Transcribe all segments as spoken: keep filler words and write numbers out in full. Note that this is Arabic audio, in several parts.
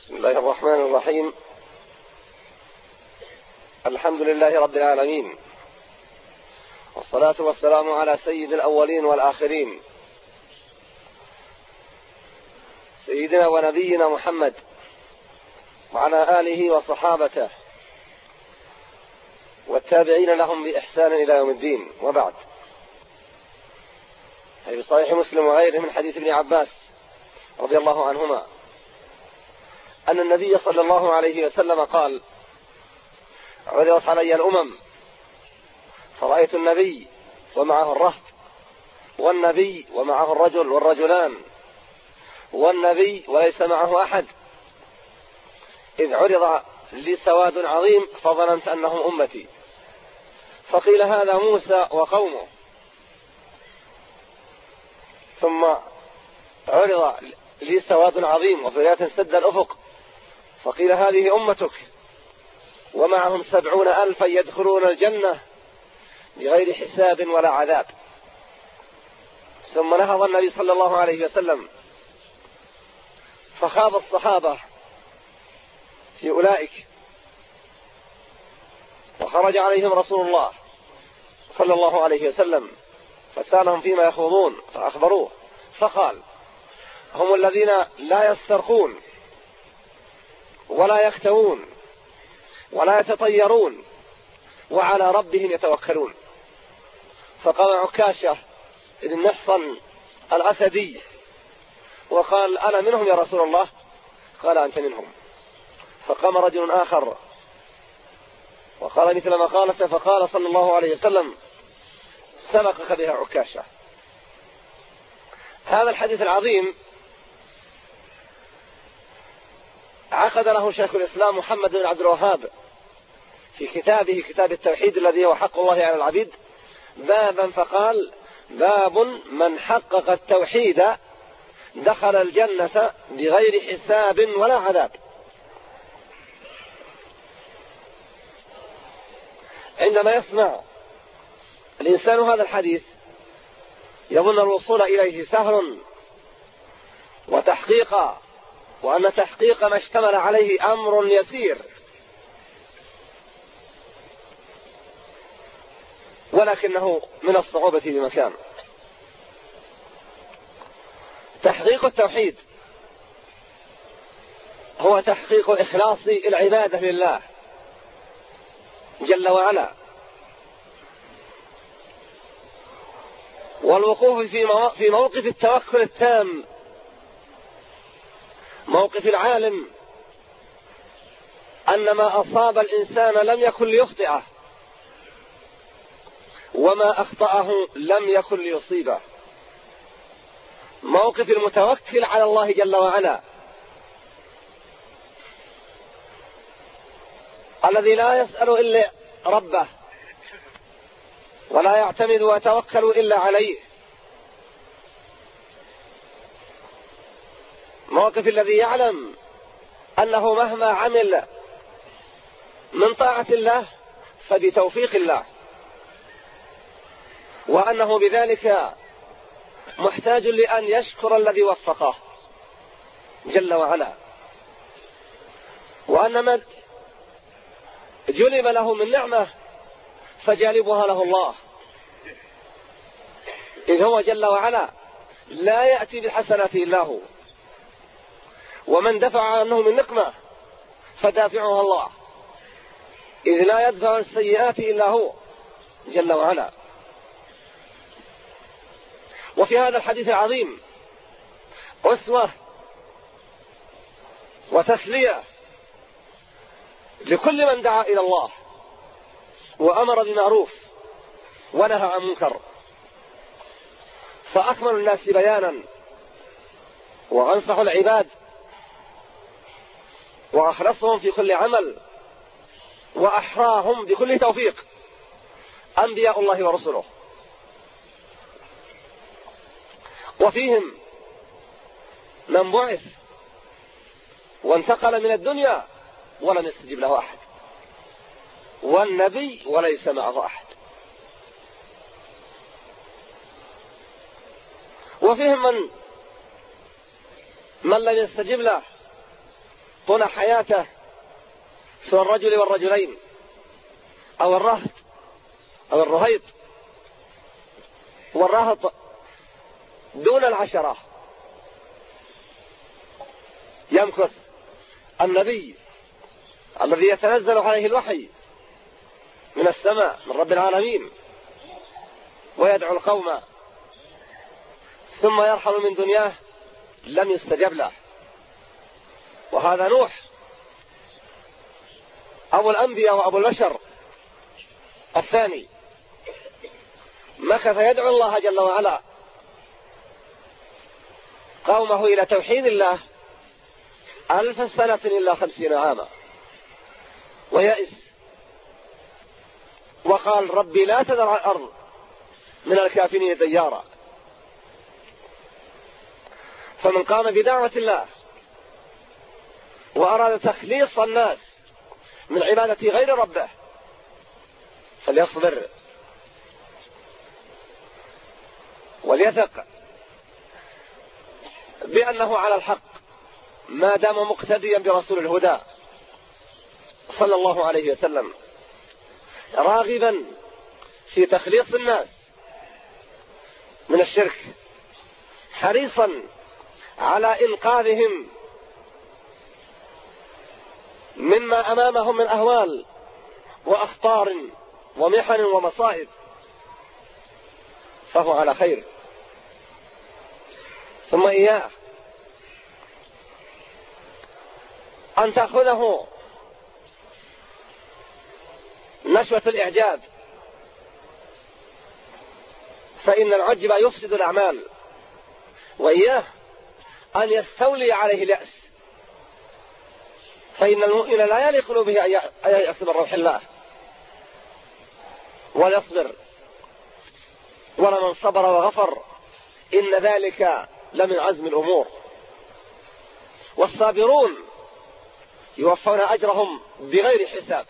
بسم الله الرحمن الرحيم. الحمد لله رب العالمين، والصلاة والسلام على سيد الأولين والآخرين، سيدنا ونبينا محمد وعلى آله وصحابته والتابعين لهم بإحسان إلى يوم الدين، وبعد. في صحيح مسلم وغيره من حديث ابن عباس رضي الله عنهما أن النبي صلى الله عليه وسلم قال: عرضت علي الأمم فرأيت النبي ومعه الرهط، والنبي ومعه الرجل والرجلان، والنبي وليس معه أحد، إذ عرض لي سواد عظيم فظننت أنهم أمتي، فقيل هذا موسى وقومه، ثم عرض لي سواد عظيم وفي رواية سد الأفق فقيل هذه أمتك ومعهم سبعون ألفا يدخلون الجنة بغير حساب ولا عذاب. ثم نهض النبي صلى الله عليه وسلم فخاض الصحابة في أولئك، وخرج عليهم رسول الله صلى الله عليه وسلم فسألهم فيما يخوضون فأخبروه، فقال: هم الذين لا يسترقون ولا يختوون ولا يتطيرون وعلى ربهم يتوكلون. فقام عكاشة بن محصن الأسدي وقال: أنا منهم يا رسول الله. قال: أنت منهم. فقام رجل آخر وقال مثل ما قالت، فقال صلى الله عليه وسلم: سبقك بها عكاشة. هذا الحديث العظيم عقد له شيخ الإسلام محمد بن عبد الوهاب في كتابه كتاب التوحيد الذي هو حق الله على العبيد بابا، فقال: باب من حقق التوحيد دخل الجنة بغير حساب ولا عذاب. عندما يسمع الإنسان هذا الحديث يظن الوصول إليه سهل وتحقيق، وأن تحقيق ما اشتمل عليه أمر يسير، ولكنه من الصعوبة بمكان. تحقيق التوحيد هو تحقيق إخلاص العبادة لله جل وعلا، والوقوف في موقف التوكل التام، موقف العالم أن ما أصاب الإنسان لم يكن ليخطئه، وما أخطأه لم يكن ليصيبه. موقف المتوكل على الله جل وعلا الذي لا يسأل إلا ربه ولا يعتمد ويتوكل إلا عليه. موقف الذي يعلم أنه مهما عمل من طاعة الله فبتوفيق الله، وأنه بذلك محتاج لأن يشكر الذي وفقه جل وعلا، وأن ما جلب له من نعمة فجالبها له الله، إذ هو جل وعلا لا يأتي بالحسنات إلا هو، ومن دفع عنه من نقمة فدافعها الله، إذ لا يدفع السيئات إلا هو جل وعلا. وفي هذا الحديث العظيم أسوة وتسلية لكل من دعا إلى الله وأمر بمعروف ونهى عن منكر، فأكمل الناس بيانا وأنصح العباد وأخلصهم في كل عمل وأحراهم بكل توفيق أنبياء الله ورسله، وفيهم من بعث وانتقل من الدنيا ولم يستجب له أحد، والنبي وليس معه أحد، وفيهم من من لم يستجب له طول حياته سوى الرجل والرجلين أو الرهط أو الرهيط والرهط دون العشرة، يمكث النبي الذي يتنزل عليه الوحي من السماء من رب العالمين ويدعو القوم ثم يرحل من دنياه لم يستجب له. وهذا نوح أبو الأنبياء وأبو البشر الثاني، مكث يدعو الله جل وعلا قومه إلى توحيد الله ألف سنة إلا خمسين عاما، ويئس وقال ربي لا تذر على الأرض من الكافرين ديارا. فمن قام بدعوة الله وأراد تخليص الناس من عبادة غير ربه فليصبر وليثق بأنه على الحق ما دام مقتديا برسول الهدى صلى الله عليه وسلم، راغبا في تخليص الناس من الشرك، حريصا على إنقاذهم مما أمامهم من أهوال وأخطار ومحن ومصائب، فهو على خير. ثم إياه أن تأخذه نشوة الإعجاب، فإن العجب يفسد الأعمال، وإياه أن يستولي عليه اليأس، فإن المؤمن لا يليق به أن ييأس من روح الله، وليصبر، ولمن صبر وغفر إن ذلك لمن عزم الأمور. والصابرون يوفون أجرهم بغير حساب.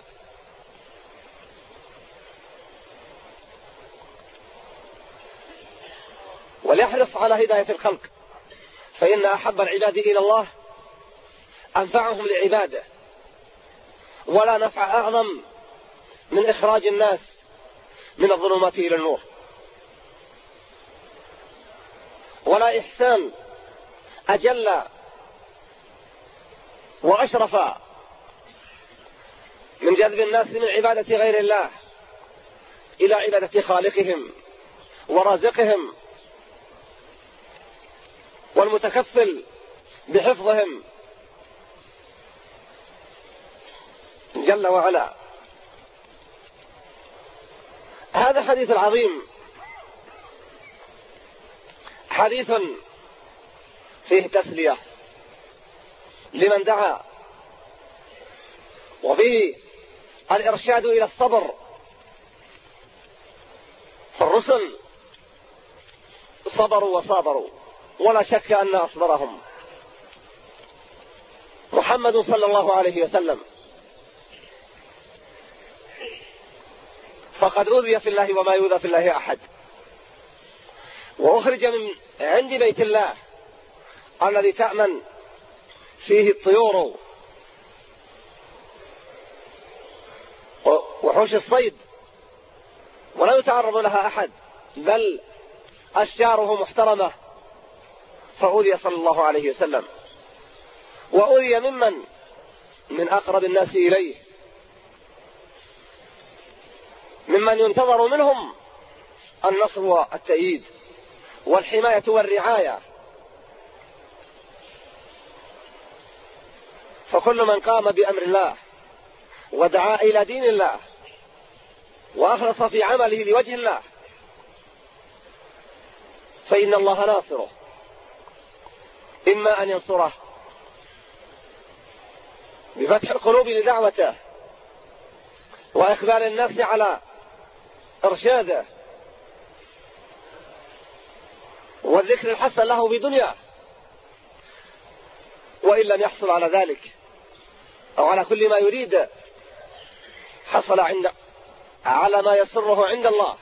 وليحرص على هداية الخلق، فإن أحب العباد إلى الله أنفعهم لعباده، ولا نفع أعظم من إخراج الناس من الظلمات إلى النور، ولا إحسان أجل وأشرف من جذب الناس من عبادة غير الله إلى عبادة خالقهم ورازقهم والمتكفل بحفظهم جل وعلا. هذا حديث عظيم، حديث فيه تسلية لمن دعا، وفيه الإرشاد إلى الصبر. فالرسل صبروا وصابروا، ولا شك أن أصبرهم محمد صلى الله عليه وسلم، فقد أوذي في الله وما يؤذى في الله أحد، وأخرج من عند بيت الله الذي تأمن فيه الطيور وحوش الصيد ولا يتعرض لها أحد، بل أشجاره محترمة، فأوذي صلى الله عليه وسلم، وأوذي ممن من أقرب الناس إليه، ممن ينتظر منهم النصر والتأييد والحماية والرعاية. فكل من قام بأمر الله ودعا إلى دين الله وأخلص في عمله لوجه الله فإن الله ناصره، إما أن ينصره بفتح القلوب لدعوته وإقبال الناس على إرشاده والذكر الحسن له في دنياه، وإن لم يحصل على ذلك أو على كل ما يريد حصل عند على ما يسره عند الله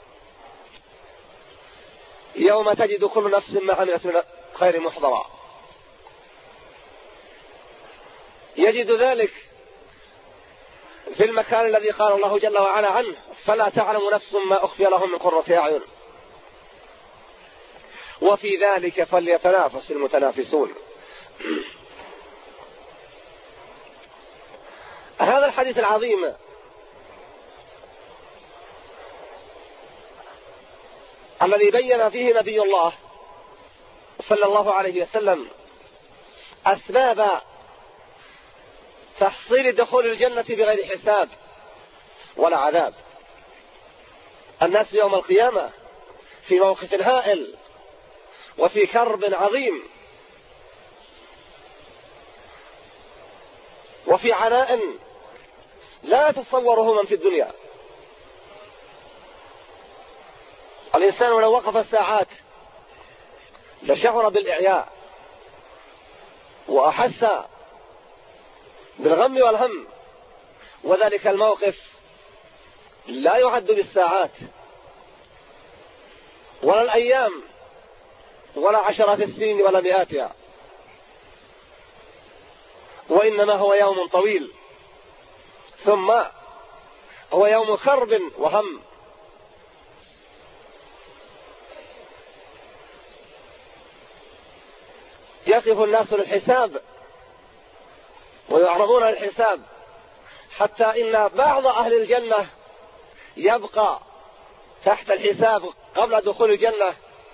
يوم تجد كل نفس ما عملت من خير محضرا. يجد ذلك في المكان الذي قال الله جل وعلا عنه: فلا تعلم نفس ما أخفي لهم من قرة أعين وفي ذلك فليتنافس المتنافسون. هذا الحديث العظيم الذي بين فيه نبي الله صلى الله عليه وسلم أسباب تحصيل دخول الجنة بغير حساب ولا عذاب. الناس يوم القيامة في موقف هائل وفي كرب عظيم وفي عناء لا يتصوره من في الدنيا. الإنسان لو وقف ساعات لشعر بالإعياء وأحس بالغم والهم، وذلك الموقف لا يعد بالساعات ولا الأيام ولا عشرات السنين ولا مئاتها، وإنما هو يوم طويل، ثم هو يوم كرب وهم. يقف الناس للحساب ويعرضون للحساب، حتى إن بعض أهل الجنة يبقى تحت الحساب قبل دخول الجنة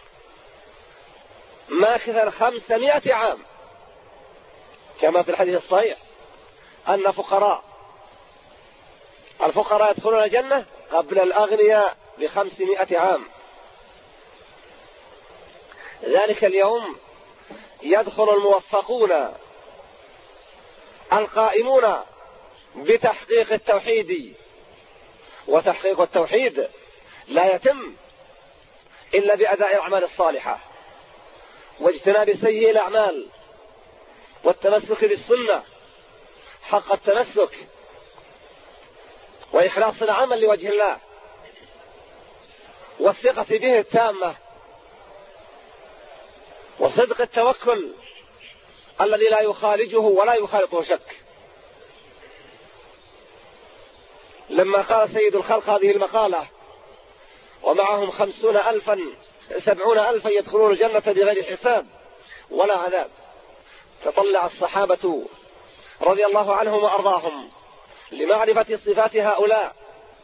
ماكثا خمسمائة عام، كما في الحديث الصحيح أن فقراء الفقراء يدخلون الجنة قبل الأغنياء بخمسمائة عام. ذلك اليوم يدخل الموفقون القائمون بتحقيق التوحيد، وتحقيق التوحيد لا يتم إلا بأداء الأعمال الصالحة واجتناب سيئ الأعمال والتمسك بالسنة حق التمسك، وإخلاص العمل لوجه الله والثقة به التامة، وصدق التوكل الذي لا يخالجه ولا يخالطه شك. لما قال سيد الخلق هذه المقالة ومعهم خمسون ألفا سبعون ألفا يدخلون الجنة بغير حساب ولا عذاب، تطلع الصحابة رضي الله عنهم وأرضاهم لمعرفة صفات هؤلاء،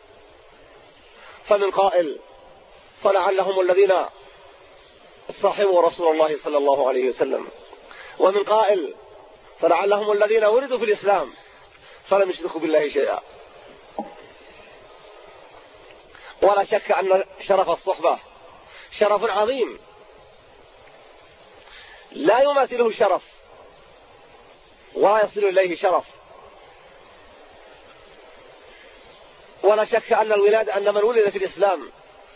فمن قائل: فلعلهم الذين صاحبوا رسول الله صلى الله عليه وسلم، ومن قائل: فلعلهم الذين ولدوا في الإسلام فلم يشركوا بالله شيئا. ولا شك أن شرف الصحبة شرف عظيم لا يماثله شرف ولا يصل إليه شرف. ولا شك أن الولادة أن من ولد في الإسلام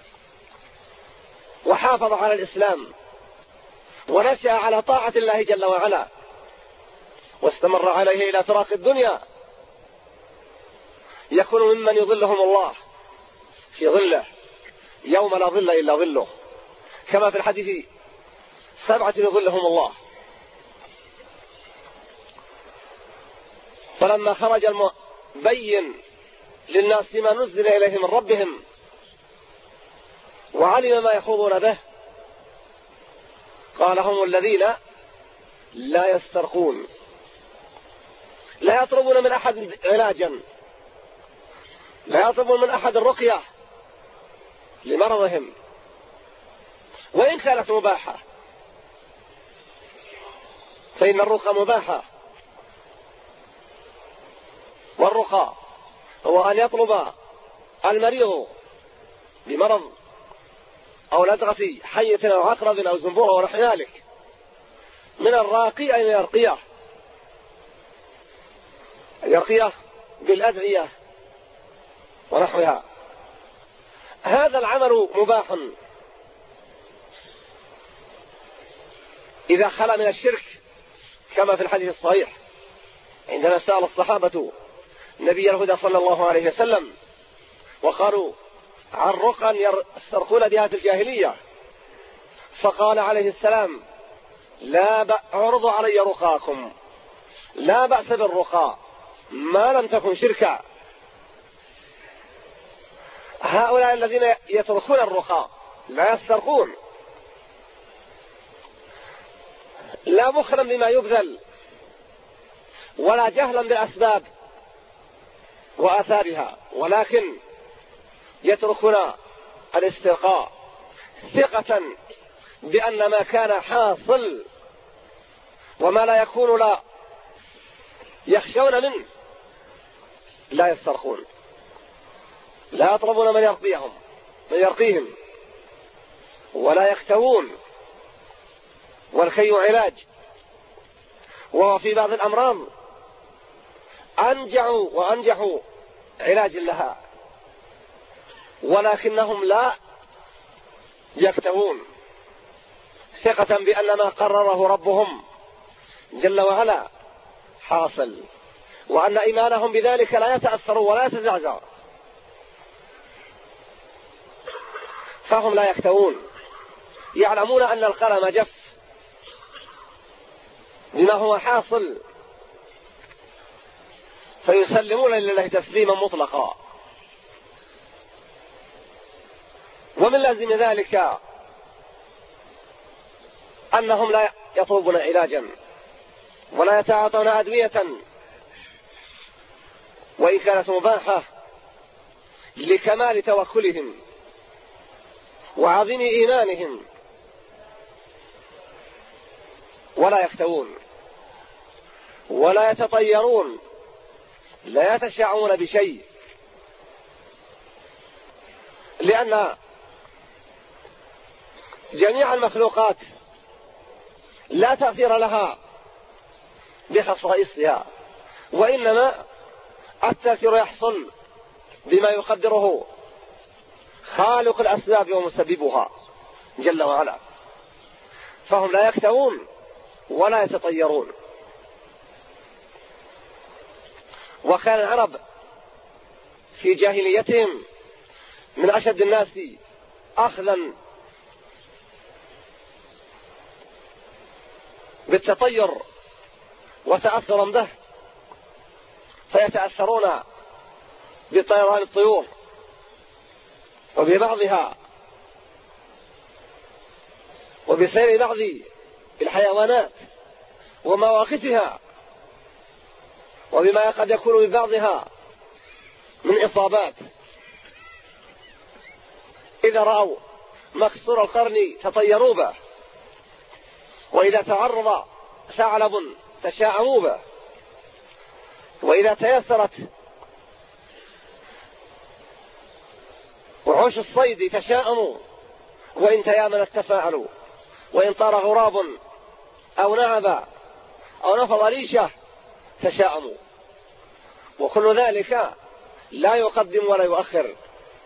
وحافظ على الإسلام ونشأ على طاعة الله جل وعلا واستمر عليه إلى فراق الدنيا يكون ممن يظلهم الله في ظله يوم لا ظل إلا ظله، كما في الحديث: سبعة يظلهم الله. فلما خرج المبين للناس ما نزل إليهم من ربهم وعلم ما يخوضون به قال: هم الذين لا يسترقون، لا يطلبون من أحد علاجا، لا يطلبون من أحد الرقية لمرضهم وإن كانت مباحة، فإن الرقى مباحة، والرقى هو أن يطلب المريض بمرض أو لدغة حية أو عقرب أو زنبوره ونحو ذلك من الراقي أن يرقيه يرقيه بالأدعية ونحوها. هذا العمل مباح إذا خلا من الشرك، كما في الحديث الصحيح عندما سأل الصحابة نبي الهدى صلى الله عليه وسلم وقالوا: عن رقى يسترقون بها في الجاهلية، فقال عليه السلام: لا عرضوا علي رقاكم لا بأس بالرقى ما لم تكن شركا. هؤلاء الذين يتركون الرقى لا يسترقون، لا بخلا بما يبذل ولا جهلا بالأسباب وآثارها، ولكن يتركون الاسترقاء ثقة بأن ما كان حاصل وما لا يكون لا يخشون منه لا يسترقون، لا يطلبون من يرقيهم من يرقيهم ولا يختوون. والخي علاج، وهو في بعض الأمراض أنجعوا وأنجحوا علاج لها، ولكنهم لا يكتوون ثقة بأن ما قرره ربهم جل وعلا حاصل، وأن إيمانهم بذلك لا يتأثر ولا يتزعزع، فهم لا يكتوون، يعلمون أن القلم جف بما هو حاصل، فيسلمون لله تسليما مطلقا. ومن لازم ذلك أنهم لا يطلبون علاجا ولا يتعاطون أدوية وإن كانت مباحة لكمال توكلهم وعظيم إيمانهم، ولا يختوون ولا يتطيرون، لا يتشعون بشيء، لأن جميع المخلوقات لا تأثير لها بخصائصها، وإنما التأثير يحصل بما يقدره خالق الأسباب ومسببها جل وعلا، فهم لا يكتوون ولا يتطيرون. وكان العرب في جاهليتهم من أشد الناس أخذا بالتطير وتأثرا به، فيتأثرون بطيران الطيور وببعضها وبسير بعض الحيوانات ومواقفها وبما قد يكون ببعضها من إصابات. إذا رأوا مكسور القرن تطيروا به، وإذا تعرض ثعلب تشاءموا به، وإذا تيسرت وحوش الصيد تشاءموا، وإن تيامنت تفاعلوا، وإن طار غراب أو نعب أو نفض ريشة تشاءموا. وكل ذلك لا يقدم ولا يؤخر،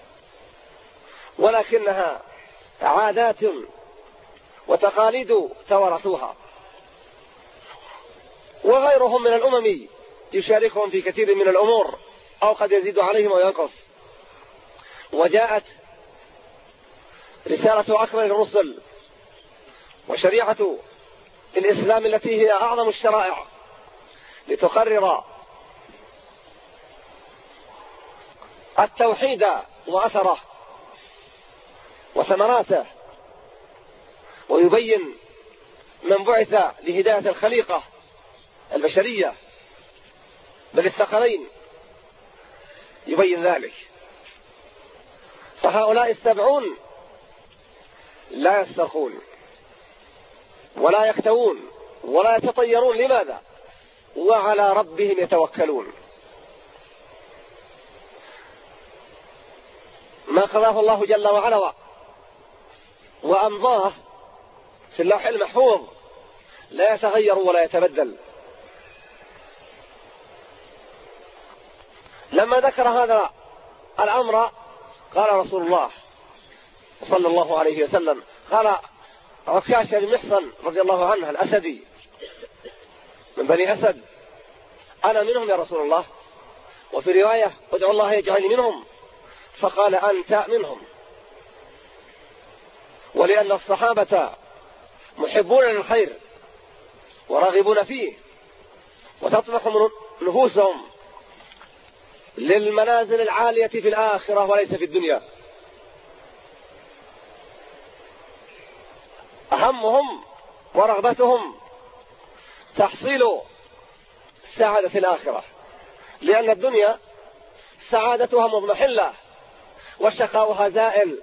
ولكنها عادات وتقاليد توارثوها. وغيرهم من الأمم يشاركهم في كثير من الأمور أو قد يزيد عليهم وينقص. وجاءت رسالة أكمل الرسل وشريعة الإسلام التي هي أعظم الشرائع لتقرر التوحيد وأثره وثمراته، ويبين من بعث لهداية الخليقة البشرية بل الثقلين يبين ذلك. فهؤلاء السبعون لا يسترخون ولا يكتوون ولا يتطيرون. لماذا؟ وعلى ربهم يتوكلون. ما قضاه الله جل وعلا وأمضاه في اللوح المحفوظ لا يتغير ولا يتبدل. لما ذكر هذا الأمر قال رسول الله صلى الله عليه وسلم، قال عكاشة بن محصن رضي الله عنه الأسدي من بني أسد: أنا منهم يا رسول الله. وفي رواية: ادعو الله يجعلني منهم. فقال: أنت منهم. ولأن الصحابة محبون للخير وراغبون فيه، وتطمح نفوسهم للمنازل العالية في الآخرة وليس في الدنيا. أهمهم ورغبتهم تحصيل سعادة الآخرة، لأن الدنيا سعادتها مضمحلة وشقاؤها زائل،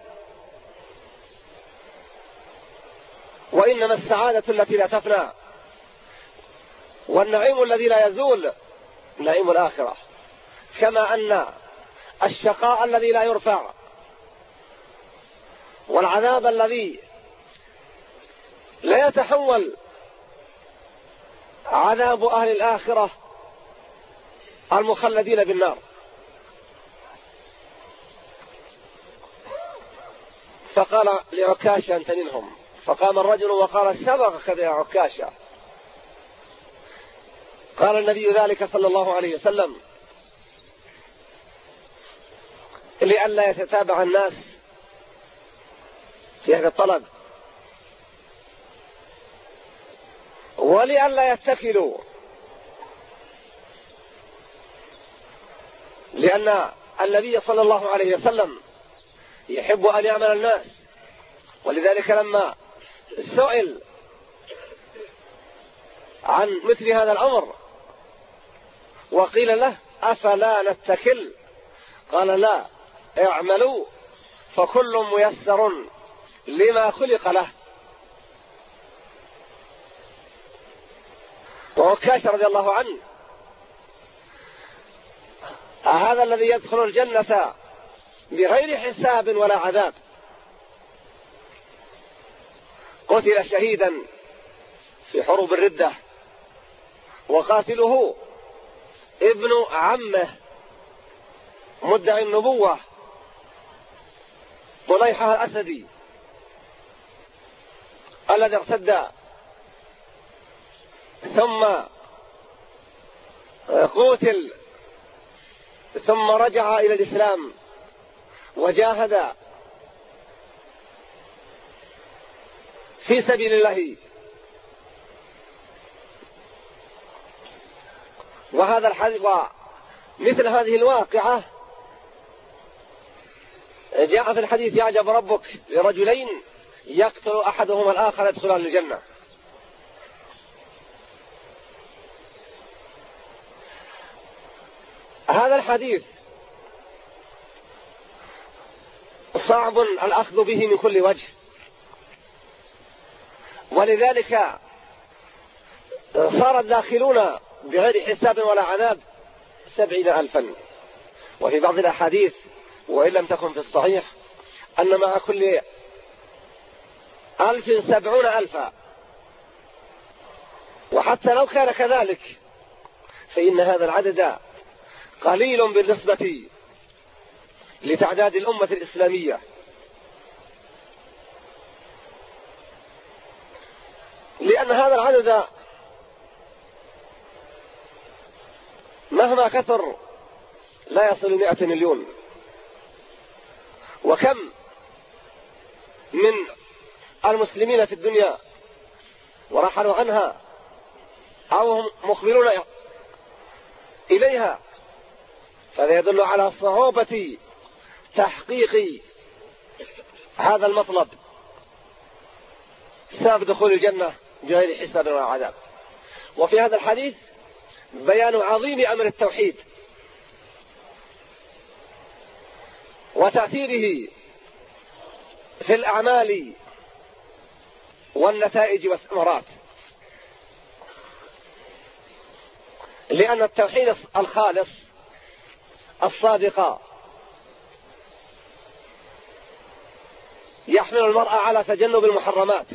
وإنما السعادة التي لا تفنى والنعيم الذي لا يزول نعيم الآخرة، كما أن الشقاء الذي لا يرفع والعذاب الذي لا يتحول عذاب أهل الآخرة المخلدين بالنار. فقال لعكاشة أنت منهم، فقام الرجل وقال سبقك يا عكاشة. قال النبي ذلك صلى الله عليه وسلم لئلا يتتابع الناس في هذا الطلب، ولئلا يتكلوا، لأن النبي صلى الله عليه وسلم يحب أن يعمل الناس. ولذلك لما سئل عن مثل هذا الأمر وقيل له أفلا نتكل، قال لا، اعملوا فكل ميسر لما خلق له. وعكاشة رضي الله عنه هذا الذي يدخل الجنة بغير حساب ولا عذاب، قتل شهيدا في حروب الردة، وقاتله ابن عمه مدعي النبوة طليحة الأسدي الذي ارتد ثم قتل ثم رجع إلى الإسلام وجاهد في سبيل الله. وهذا الحديث ومثل هذه الواقعة جاء في الحديث يعجب ربك لرجلين يقتل أحدهما الآخر يدخلان الجنة. هذا الحديث صعب الأخذ به من كل وجه، ولذلك صار الداخلون بغير حساب ولا عذاب سبعين ألفا. وفي بعض الأحاديث وإن لم تكن في الصحيح أن مع كل ألف سبعون ألفا، وحتى لو كان كذلك فإن هذا العدد قليل بالنسبة لتعداد الأمة الإسلامية، لأن هذا العدد مهما كثر لا يصل مئة مليون. وكم من المسلمين في الدنيا ورحلوا عنها أو هم مقبلون إليها، فهذا يدل على صعوبة تحقيق هذا المطلب، سبب دخول الجنة بغير حساب ولا عذاب. وفي هذا الحديث بيان عظيم أمر التوحيد وتأثيره في الأعمال والنتائج والثمرات، لأن التوحيد الخالص الصادق يحمل المرء على تجنب المحرمات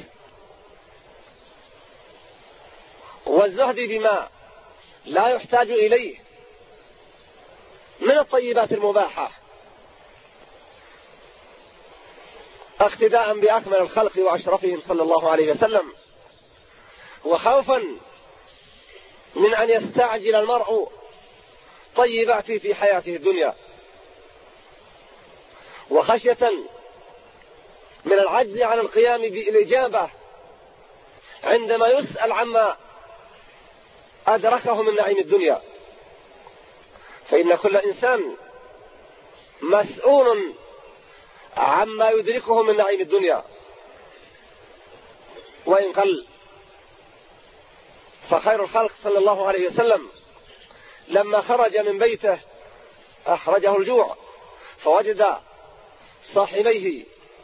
والزهد بما لا يحتاج إليه من الطيبات المباحة، اقتداء بأكمل الخلق وأشرفهم صلى الله عليه وسلم، وخوفا من أن يستعجل المرء طيبات في حياته الدنيا، وخشية من العجز عن القيام بالإجابة عندما يسأل عما أدركه من نعيم الدنيا، فإن كل إنسان مسؤول عما يدركه من نعيم الدنيا وإن قل. فخير الخلق صلى الله عليه وسلم لما خرج من بيته أخرجه الجوع، فوجد صاحبيه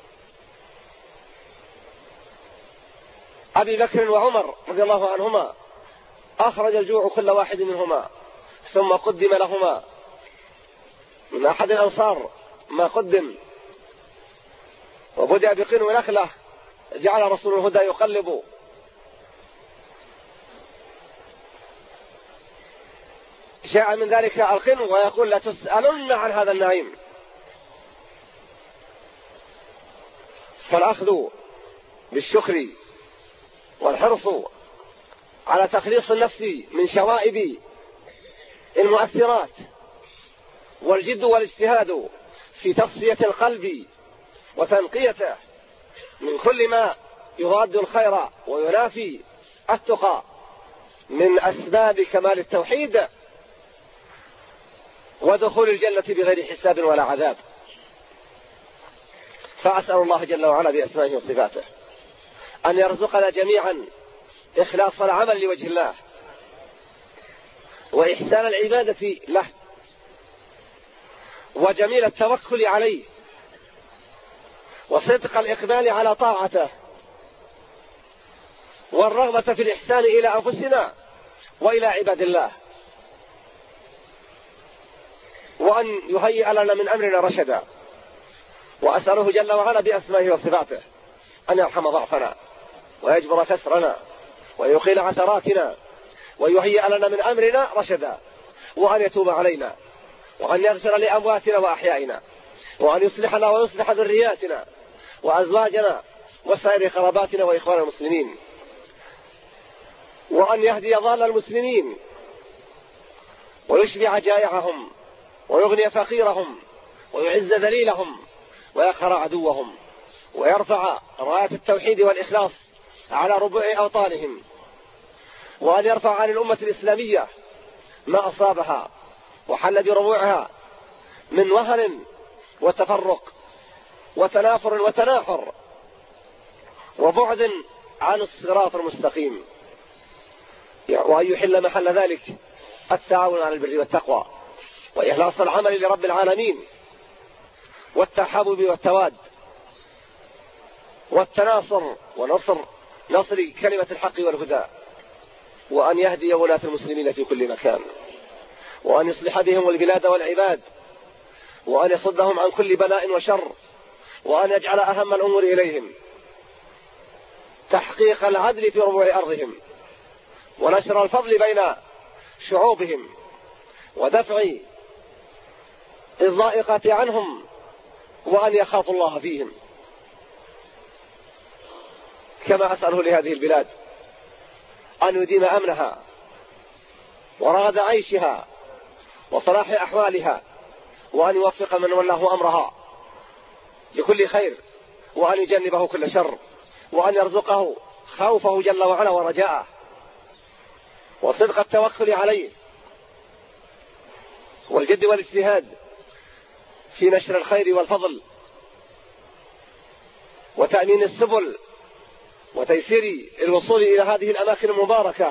أبي بكر وعمر رضي الله عنهما، أخرج الجوع كل واحد منهما، ثم قدم لهما من أحد الأنصار ما قدم، وبدأ بقنو نخلة جعل رسول الهدى يقلب جاء من ذلك القنو ويقول لا تسألن عن هذا النعيم. فالأخذ بالشكر والحرص على تخليص النفس من شوائب المؤثرات، والجد والاجتهاد في تصفية القلب وتنقيته من كل ما يضاد الخير وينافي التقى من أسباب كمال التوحيد ودخول الجنة بغير حساب ولا عذاب. فأسأل الله جل وعلا بأسمائه وصفاته أن يرزقنا جميعا إخلاص العمل لوجه الله، وإحسان العبادة له، وجميل التوكل عليه، وصدق الإقبال على طاعته، والرغبة في الإحسان إلى أنفسنا وإلى عباد الله، وأن يهيئ لنا من أمرنا رشدا. وأسأله جل وعلا بأسمائه وصفاته أن يرحم ضعفنا ويجبر كسرنا ويقيل عثراتنا ويهيئ لنا من أمرنا رشدا، وأن يتوب علينا، وأن يغفر لأمواتنا وأحيائنا، وأن يصلحنا ويصلح ذرياتنا وأزواجنا وسائر قراباتنا وإخوان المسلمين، وأن يهدي ضال المسلمين ويشبع جائعهم ويغني فقيرهم ويعز ذليلهم ويقهر عدوهم، ويرفع راية التوحيد والإخلاص على ربوع أوطانهم، وأن يرفع عن الأمة الإسلامية ما أصابها وحل بربوعها من وهن وتفرق وتنافر وتناحر وبعد عن الصراط المستقيم، وأن يحل محل ذلك التعاون على البر والتقوى وإخلاص العمل لرب العالمين، والتحابب والتواد والتناصر ونصر نصر كلمة الحق والهدى، وأن يهدي ولاة المسلمين في كل مكان، وأن يصلح بهم البلاد والعباد، وأن يصدهم عن كل بلاء وشر، وأن يجعل أهم الأمور إليهم تحقيق العدل في ربوع أرضهم، ونشر الفضل بين شعوبهم، ودفع الضائقة عنهم، وأن يخافوا الله فيهم. كما أسأله لهذه البلاد أن يديم أمنها ورغد عيشها وصلاح أحوالها، وأن يوفق من ولاه أمرها لكل خير، وأن يجنبه كل شر، وأن يرزقه خوفه جل وعلا ورجاءه وصدق التوكل عليه والجد والاجتهاد في نشر الخير والفضل وتأمين السبل وتيسير الوصول إلى هذه الأماكن المباركة،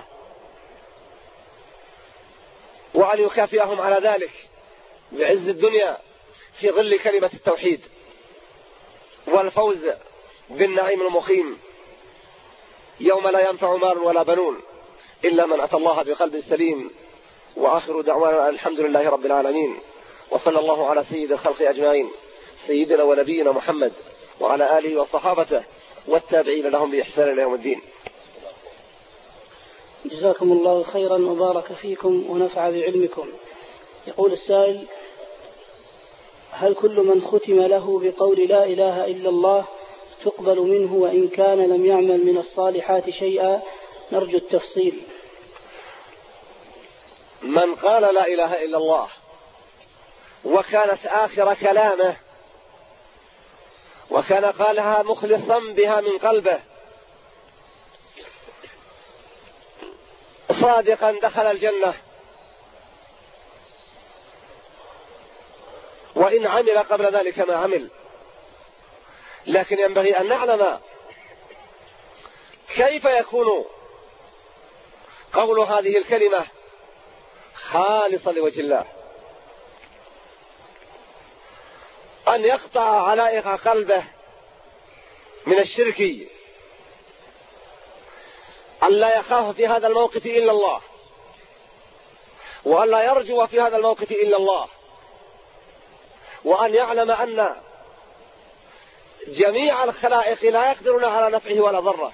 وأن يكافئهم على ذلك بعز الدنيا في ظل كلمة التوحيد والفوز بالنعيم المقيم يوم لا ينفع مال ولا بنون إلا من أتى الله بقلب سليم. وآخر دعوانا الحمد لله رب العالمين، وصلى الله على سيد الخلق أجمعين سيدنا ونبينا محمد وعلى آله وصحابته والتابعين لهم بإحسان إلى يوم الدين. جزاكم الله خيرا وبارك فيكم ونفع بعلمكم. يقول السائل: هل كل من ختم له بقول لا إله إلا الله تقبل منه وإن كان لم يعمل من الصالحات شيئا؟ نرجو التفصيل. من قال لا إله إلا الله وكانت آخر كلامه وكان قالها مخلصا بها من قلبه صادقا دخل الجنة، وإن عمل قبل ذلك ما عمل. لكن ينبغي أن نعلم كيف يكون قول هذه الكلمة خالصا لوجه الله، أن يقطع علائق قلبه من الشرك، أن لا يخاف في هذا الموقف إلا الله، وأن لا يرجو في هذا الموقف إلا الله، وأن يعلم أن جميع الخلائق لا يقدرون على نفعه ولا ضره.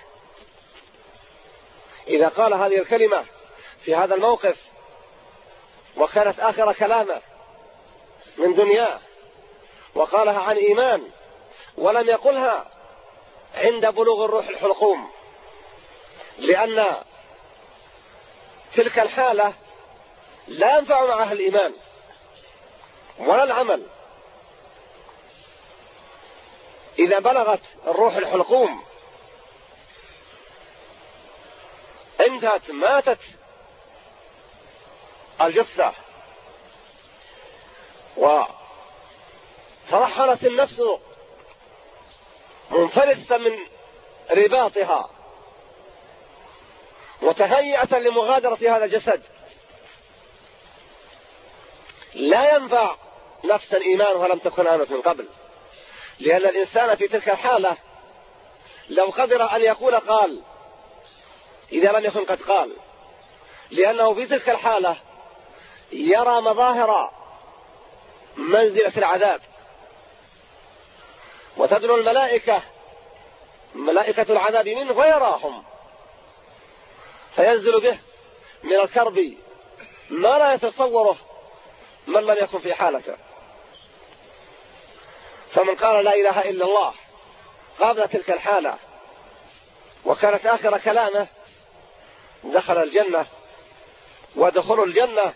إذا قال هذه الكلمة في هذا الموقف وكانت آخر كلامه من دنياه، وقالها عن إيمان، ولم يقلها عند بلوغ الروح الحلقوم، لأن تلك الحالة لا ينفع معها الإيمان ولا العمل. إذا بلغت الروح الحلقوم انتهت، ماتت الجثة وترحلت النفس منفلسة من رباطها وتهيئة لمغادرة هذا الجسد. لا ينفع نفسا إيمانها لم تكن آمنت من قبل، لأن الإنسان في تلك الحالة لو قدر أن يقول قال إذا لم يكن قد قال، لأنه في تلك الحالة يرى مظاهر منزلة العذاب، وتدنو الملائكة ملائكة العذاب منه ويراهم، فينزل به من الكرب ما لا يتصوره من لم يكن في حالته. فمن قال لا إله إلا الله قبل تلك الحالة وكانت آخر كلامه دخل الجنة. ودخول الجنة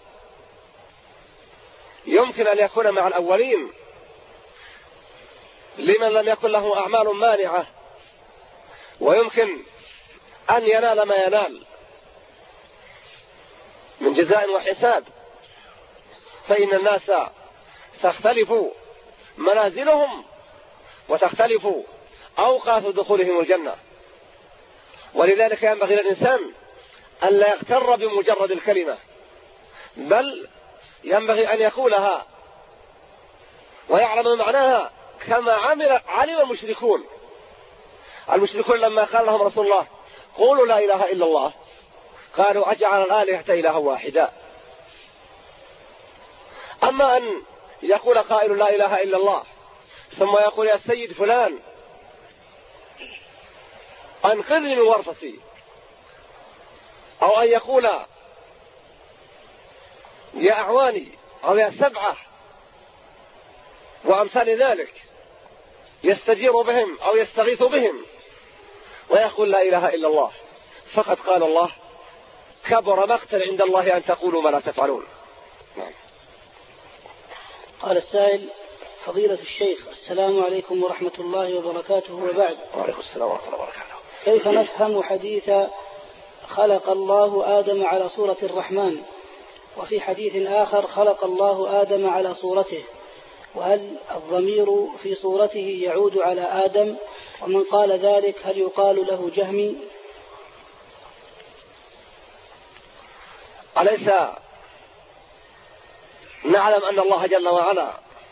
يمكن أن يكون مع الأولين لمن لم يكن له أعمال مانعة، ويمكن أن ينال ما ينال من جزاء وحساب، فإن الناس تختلف منازلهم وتختلف أوقات دخولهم الجنة. ولذلك ينبغي للإنسان أن لا يغتر بمجرد الكلمة، بل ينبغي أن يقولها ويعلم معناها كما عمل علم المشركون. المشركون لما قال لهم رسول الله قولوا لا إله إلا الله قالوا أجعل الآلهة إلها واحدا. أما أن يقول قائل لا إله إلا الله ثم يقول يا سيد فلان أنقذني من ورطتي، أو أن يقول يا أعواني أو يا سبعة وأمثال ذلك، يستجير بهم أو يستغيث بهم، ويقول لا إله إلا الله، فقد قال الله كبر مقتا عند الله أن تقولوا ما لا تفعلون. نعم. قال السائل فضيلة الشيخ السلام عليكم ورحمة الله وبركاته، وبعد. وعليكم السلام ورحمة الله وبركاته. كيف نفهم حديث خلق الله آدم على صورة الرحمن، وفي حديث آخر خلق الله آدم على صورته، وهل الضمير في صورته يعود على آدم؟ ومن قال ذلك هل يقال له جهمي؟ أليس نعلم أن الله جل وعلا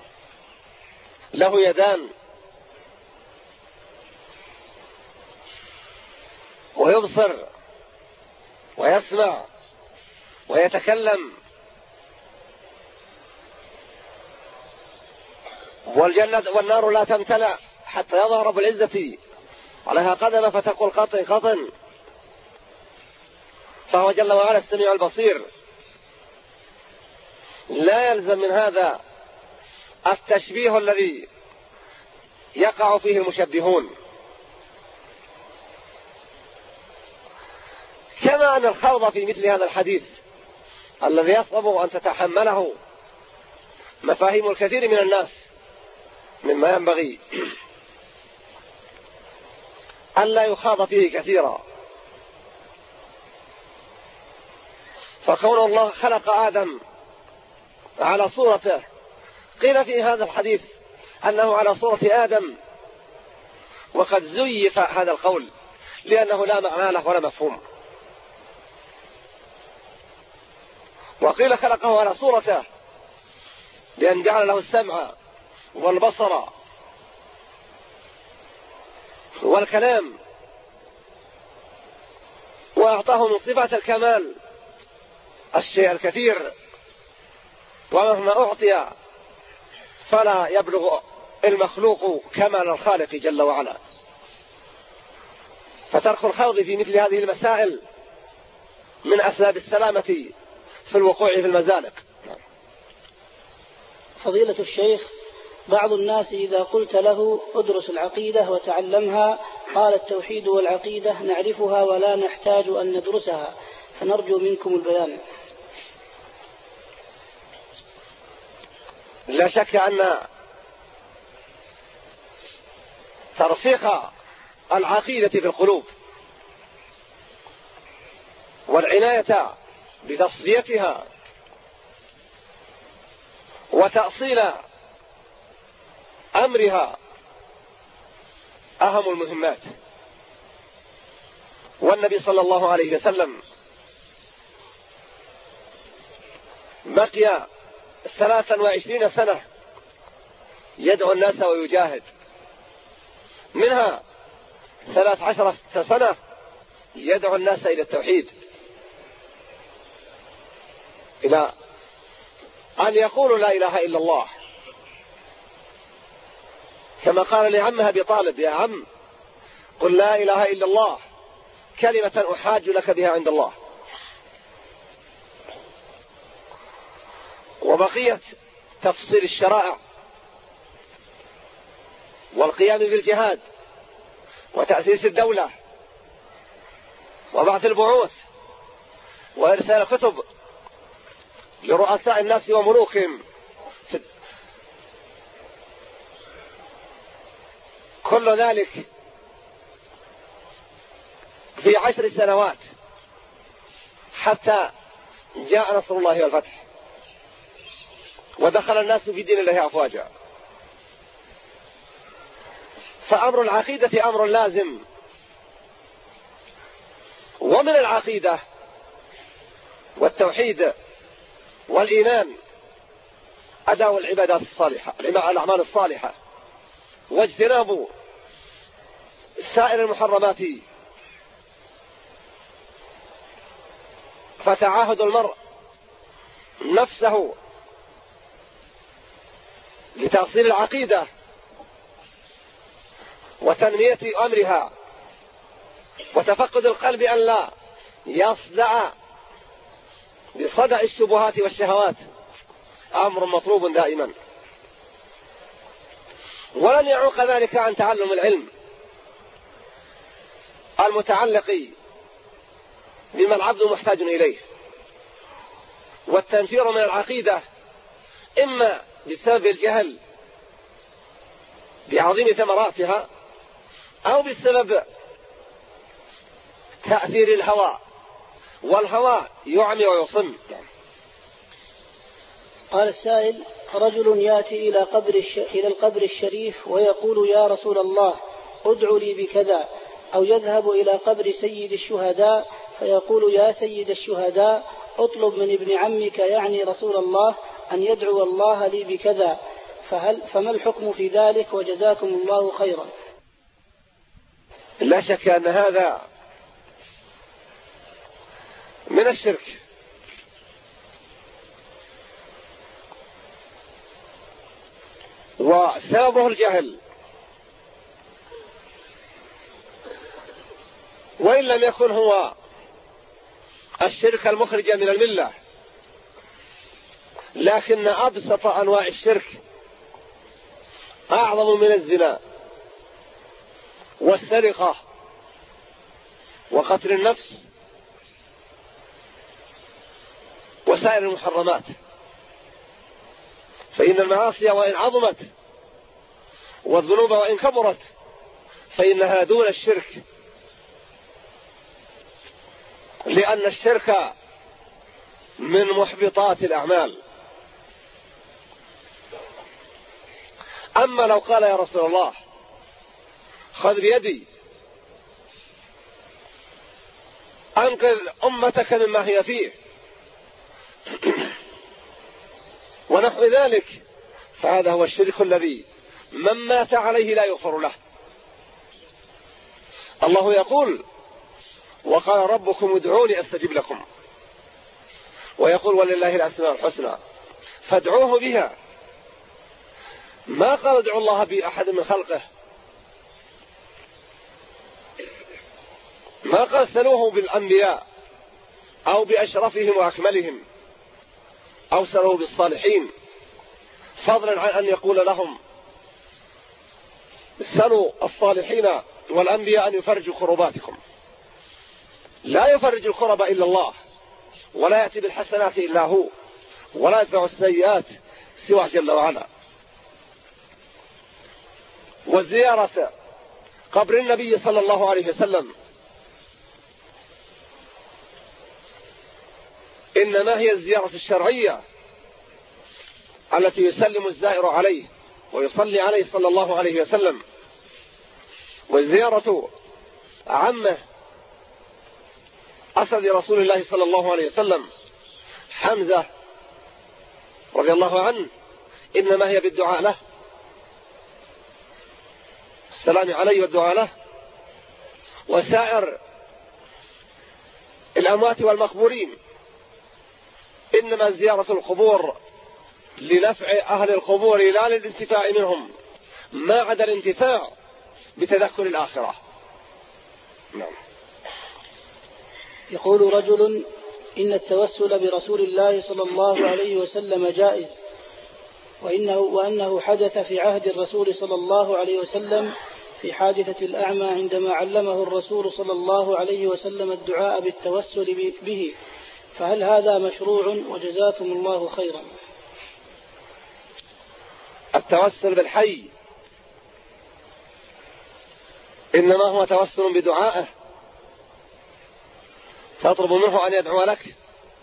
له يدان ويبصر ويسمع ويتكلم، والجنة والنار لا تمتلأ حتى يضع رب العزة عليها قدم فتقول قطن قطن، فهو جل وعلا السميع البصير. لا يلزم من هذا التشبيه الذي يقع فيه المشبهون، كما أن الخوض في مثل هذا الحديث الذي يصعب أن تتحمله مفاهيم الكثير من الناس، مما ينبغي أن لا يخاض فيه كثيرا. فكون الله خلق آدم على صورته، قيل في هذا الحديث أنه على صورة آدم، وقد زيف هذا القول لأنه لا معنى له ولا مفهوم. وقيل خلقه على صورته لأن جعل له السمع والبصر والكلام، وأعطاه من صفات الكمال الشيء الكثير، ومهما أعطي فلا يبلغ المخلوق كمال الخالق جل وعلا. فترك الخوض في مثل هذه المسائل من أسباب السلامة في الوقوع في المزالق. فضيلة الشيخ، بعض الناس إذا قلت له ادرس العقيدة وتعلمها قال التوحيد والعقيدة نعرفها ولا نحتاج أن ندرسها، فنرجو منكم البيان. لا شك أن ترسيخ العقيدة في القلوب والعناية بتصفيتها وتأصيل أمرها أهم المهمات. والنبي صلى الله عليه وسلم بقي ثلاثا وعشرين سنة يدعو الناس ويجاهد، منها ثلاث عشرة سنة يدعو الناس إلى التوحيد، إلى أن يقولوا لا إله إلا الله، كما قال لعمه أبي طالب: يا عم قل لا إله إلا الله كلمة أحاج لك بها عند الله. وبقية تفصيل الشرائع والقيام بالجهاد وتأسيس الدولة وبعث البعوث وإرسال الكتب لرؤساء الناس وملوكهم، كل ذلك في عشر سنوات حتى جاء نصر الله والفتح ودخل الناس في دين الله أفواجا. فأمر العقيدة أمر لازم، ومن العقيدة والتوحيد والإيمان أداء العبادات الصالحة، الأعمال الصالحة، واجتناب سائر المحرمات. فتعاهد المرء نفسه لتأصيل العقيدة وتنمية أمرها وتفقد القلب أن لا يصدع بصدع الشبهات والشهوات أمر مطلوب دائما. ولن يعوق ذلك عن تعلم العلم المتعلق بما العبد محتاج إليه، والتنفير من العقيدة إما بسبب الجهل بعظيم ثمراتها أو بسبب تأثير الهوى، والهوى يعمي ويصم. قال السائل: رجل يأتي إلى قبر الش... إلى القبر الشريف ويقول: يا رسول الله ادع لي بكذا، أو يذهب إلى قبر سيد الشهداء فيقول: يا سيد الشهداء اطلب من ابن عمك يعني رسول الله أن يدعو الله لي بكذا، فهل فما الحكم في ذلك؟ وجزاكم الله خيرا. لا شك أن هذا من الشرك، وسببه الجهل، وإن لم يكن هو الشرك المخرج من الملة، لكن أبسط أنواع الشرك أعظم من الزنا والسرقة وقتل النفس وسائر المحرمات. فإن المعاصي وإن عظمت والذنوب وإن كبرت فإنها دون الشرك، لأن الشرك من محبطات الأعمال. أما لو قال يا رسول الله خذ بيدي أنقذ أمتك مما هي فيه ونحو ذلك، فهذا هو الشرك الذي من مات عليه لا يغفر له. الله يقول وقال ربكم ادعوني أستجب لكم، ويقول ولله الأسماء الحسنى فادعوه بها. ما قال ادعوا الله بأحد من خلقه، ما قال سلوه بالأنبياء أو بأشرفهم وأكملهم أو سلوه بالصالحين، فضلا عن أن يقول لهم سلوا الصالحين والأنبياء أن يفرجوا كرباتكم. لا يفرج الكرب إلا الله، ولا يأتي بالحسنات إلا هو، ولا يدفع السيئات سوى جل وعلا. وزيارة قبر النبي صلى الله عليه وسلم إنما هي الزيارة الشرعية التي يسلم الزائر عليه ويصلي عليه صلى الله عليه وسلم. وزيارة عمه أسد رسول الله صلى الله عليه وسلم حمزة رضي الله عنه إنما هي بالدعاء له، السلام عليه والدعاء له. وسائر الأموات والمقبورين إنما زيارة القبور لنفع أهل القبور لا للانتفاع منهم، ما عدا الانتفاع بتذكر الآخرة. نعم. يقول رجل إن التوسل برسول الله صلى الله عليه وسلم جائز، وإنه, وأنه حدث في عهد الرسول صلى الله عليه وسلم في حادثة الأعمى عندما علمه الرسول صلى الله عليه وسلم الدعاء بالتوسل به، فهل هذا مشروع؟ وجزاكم الله خيرا. التوسل بالحي إنما هو توسل بدعائه، تطلب منه أن يدعو لك.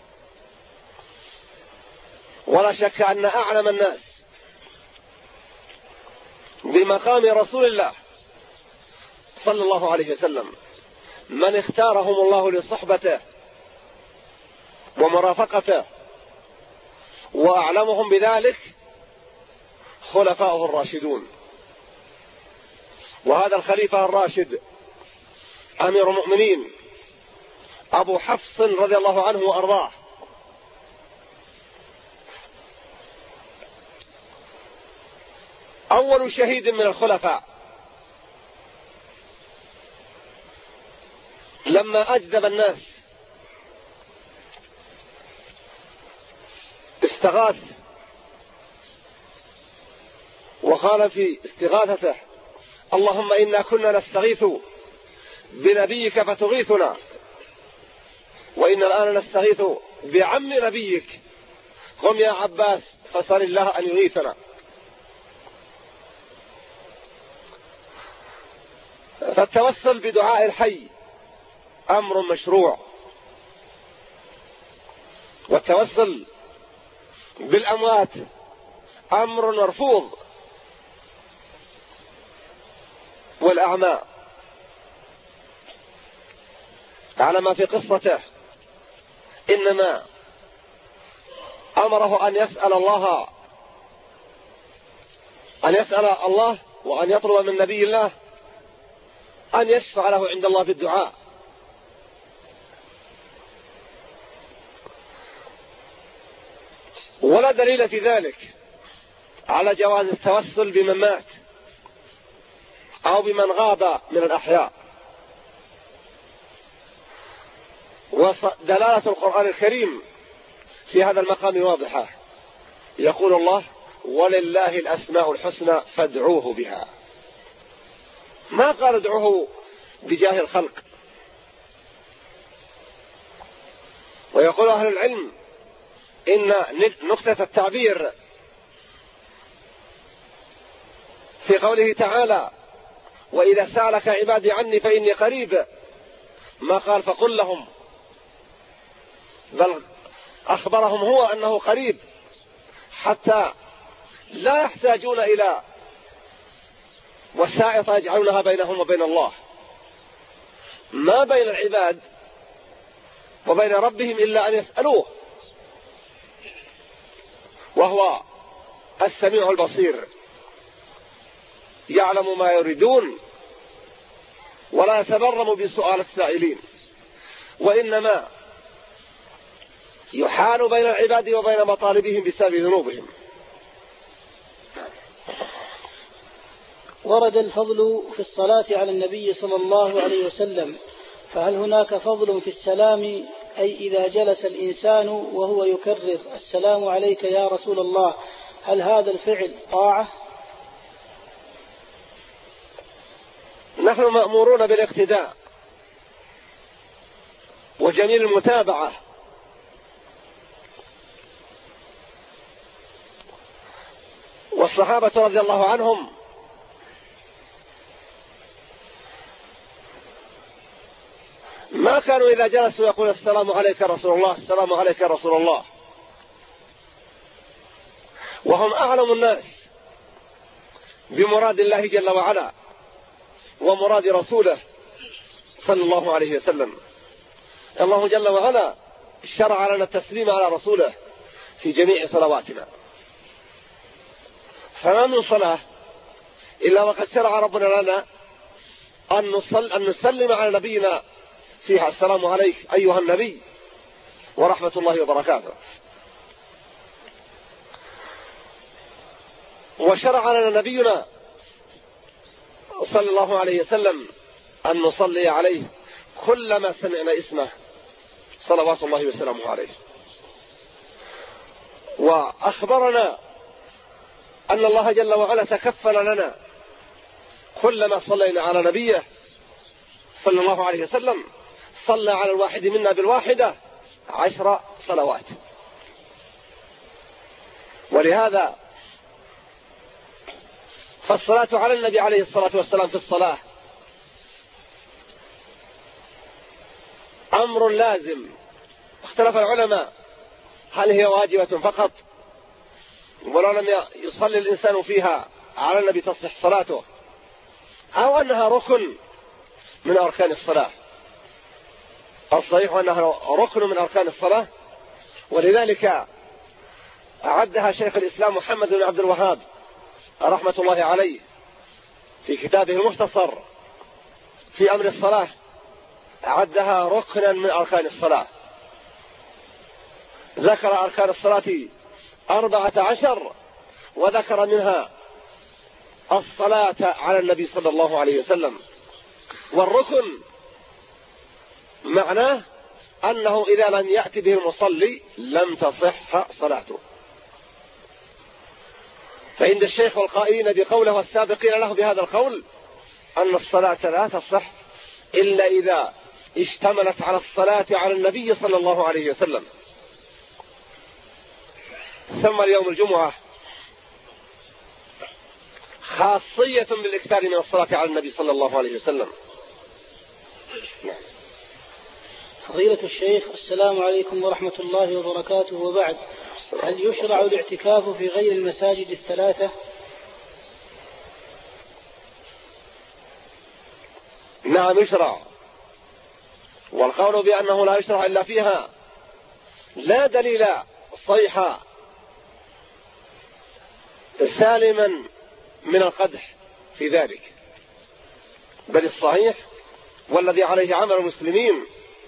ولا شك أن أعلم الناس بمقام رسول الله صلى الله عليه وسلم من اختارهم الله لصحبته ومرافقته، وأعلمهم بذلك خلفاؤه الراشدون. وهذا الخليفة الراشد أمير المؤمنين أبو حفص رضي الله عنه وأرضاه أول شهيد من الخلفاء، لما أجذب الناس استغاث وقال في استغاثته اللهم إنا كنا نستغيث بنبيك فتغيثنا، وإن الآن نستغيث بعم نبيك، قم يا عباس فسأل الله أن يغيثنا. فالتوسل بدعاء الحي أمر مشروع، والتوسل بالأموات أمر مرفوض. والأعمى على ما في قصته إنما أمره أن يسأل الله أن يسأل الله وأن يطلب من نبي الله أن يشفع له عند الله بالدعاء. ولا دليل في ذلك على جواز التوسل بمن مات أو بمن غاب من الأحياء. ودلالة القرآن الكريم في هذا المقام واضحة، يقول الله ولله الأسماء الحسنى فادعوه بها، ما قال ادعوه بجاه الخلق. ويقول أهل العلم إن نقطة التعبير في قوله تعالى وإذا سألك عبادي عني فإني قريب، ما قال فقل لهم، بل أخبرهم هو أنه قريب، حتى لا يحتاجون إلى وسائط يجعلونها بينهم وبين الله. ما بين العباد وبين ربهم إلا أن يسألوه، وهو السميع البصير يعلم ما يريدون ولا يتبرم بسؤال السائلين، وإنما يحال بين العباد وبين مطالبهم بسبب ذنوبهم. ورد الفضل في الصلاة على النبي صلى الله عليه وسلم، فهل هناك فضل في السلام، أي إذا جلس الإنسان وهو يكرر السلام عليك يا رسول الله، هل هذا الفعل طاعة؟ نحن مأمورون بالاقتداء وجميل المتابعة، والصحابة رضي الله عنهم ما كانوا إذا جلسوا يقول السلام عليك رسول الله، السلام عليك رسول الله، وهم أعلم الناس بمراد الله جل وعلا ومراد رسوله صلى الله عليه وسلم. الله جل وعلا شرع لنا التسليم على رسوله في جميع صلواتنا، فما من صلاة إلا وقد شرع ربنا لنا أن, نصل أن نسلم على نبينا فيها السلام عليك أيها النبي ورحمة الله وبركاته. وشرع لنا نبينا صلى الله عليه وسلم أن نصلي عليه كلما سمعنا اسمه صلوات الله وسلامه عليه. وأخبرنا أن الله جل وعلا تكفل لنا كلما صلينا على نبيه صلى الله عليه وسلم صلى على الواحد منا بالواحدة عشر صلوات. ولهذا فالصلاة على النبي عليه الصلاة والسلام في الصلاة أمر لازم. اختلف العلماء هل هي واجبة فقط ولو لم يصلي الإنسان فيها على النبي تصح صلاته، أو أنها ركن من أركان الصلاة. الصحيح أنها ركن من أركان الصلاة، ولذلك أعدها شيخ الإسلام محمد بن عبد الوهاب رحمة الله عليه في كتابه المختصر في أمر الصلاة، أعدها ركنا من أركان الصلاة. ذكر أركان الصلاة أربعة عشر، وذكر منها الصلاة على النبي صلى الله عليه وسلم. والركن معناه أنه إذا لم يأتي به المصلي لم تصح صلاته. فإن الشيخ والقائلين بقوله والسابقين له بهذا القول أن الصلاة لا تصح إلا إذا اشتملت على الصلاة على النبي صلى الله عليه وسلم. ثم اليوم الجمعة خاصية بالإكثار من الصلاة على النبي صلى الله عليه وسلم. فضيلة الشيخ، السلام عليكم ورحمة الله وبركاته، وبعد، هل يشرع الاعتكاف في غير المساجد الثلاثة؟ نعم يشرع، والقول بأنه لا يشرع إلا فيها لا دليل صحيح سالما من القدح في ذلك، بل الصحيح والذي عليه عمل المسلمين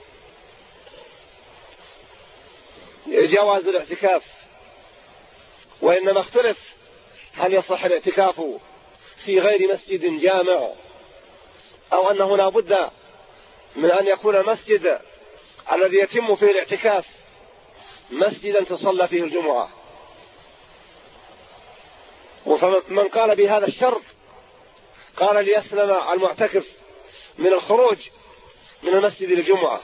جواز الاعتكاف. وإنما اختلف هل يصح الاعتكاف في غير مسجد جامع، أو أنه لا بد من أن يكون المسجد الذي يتم فيه الاعتكاف مسجدا تصلى فيه الجمعة. ومن قال بهذا الشرط قال ليسلم المعتكف من الخروج من المسجد للجمعة،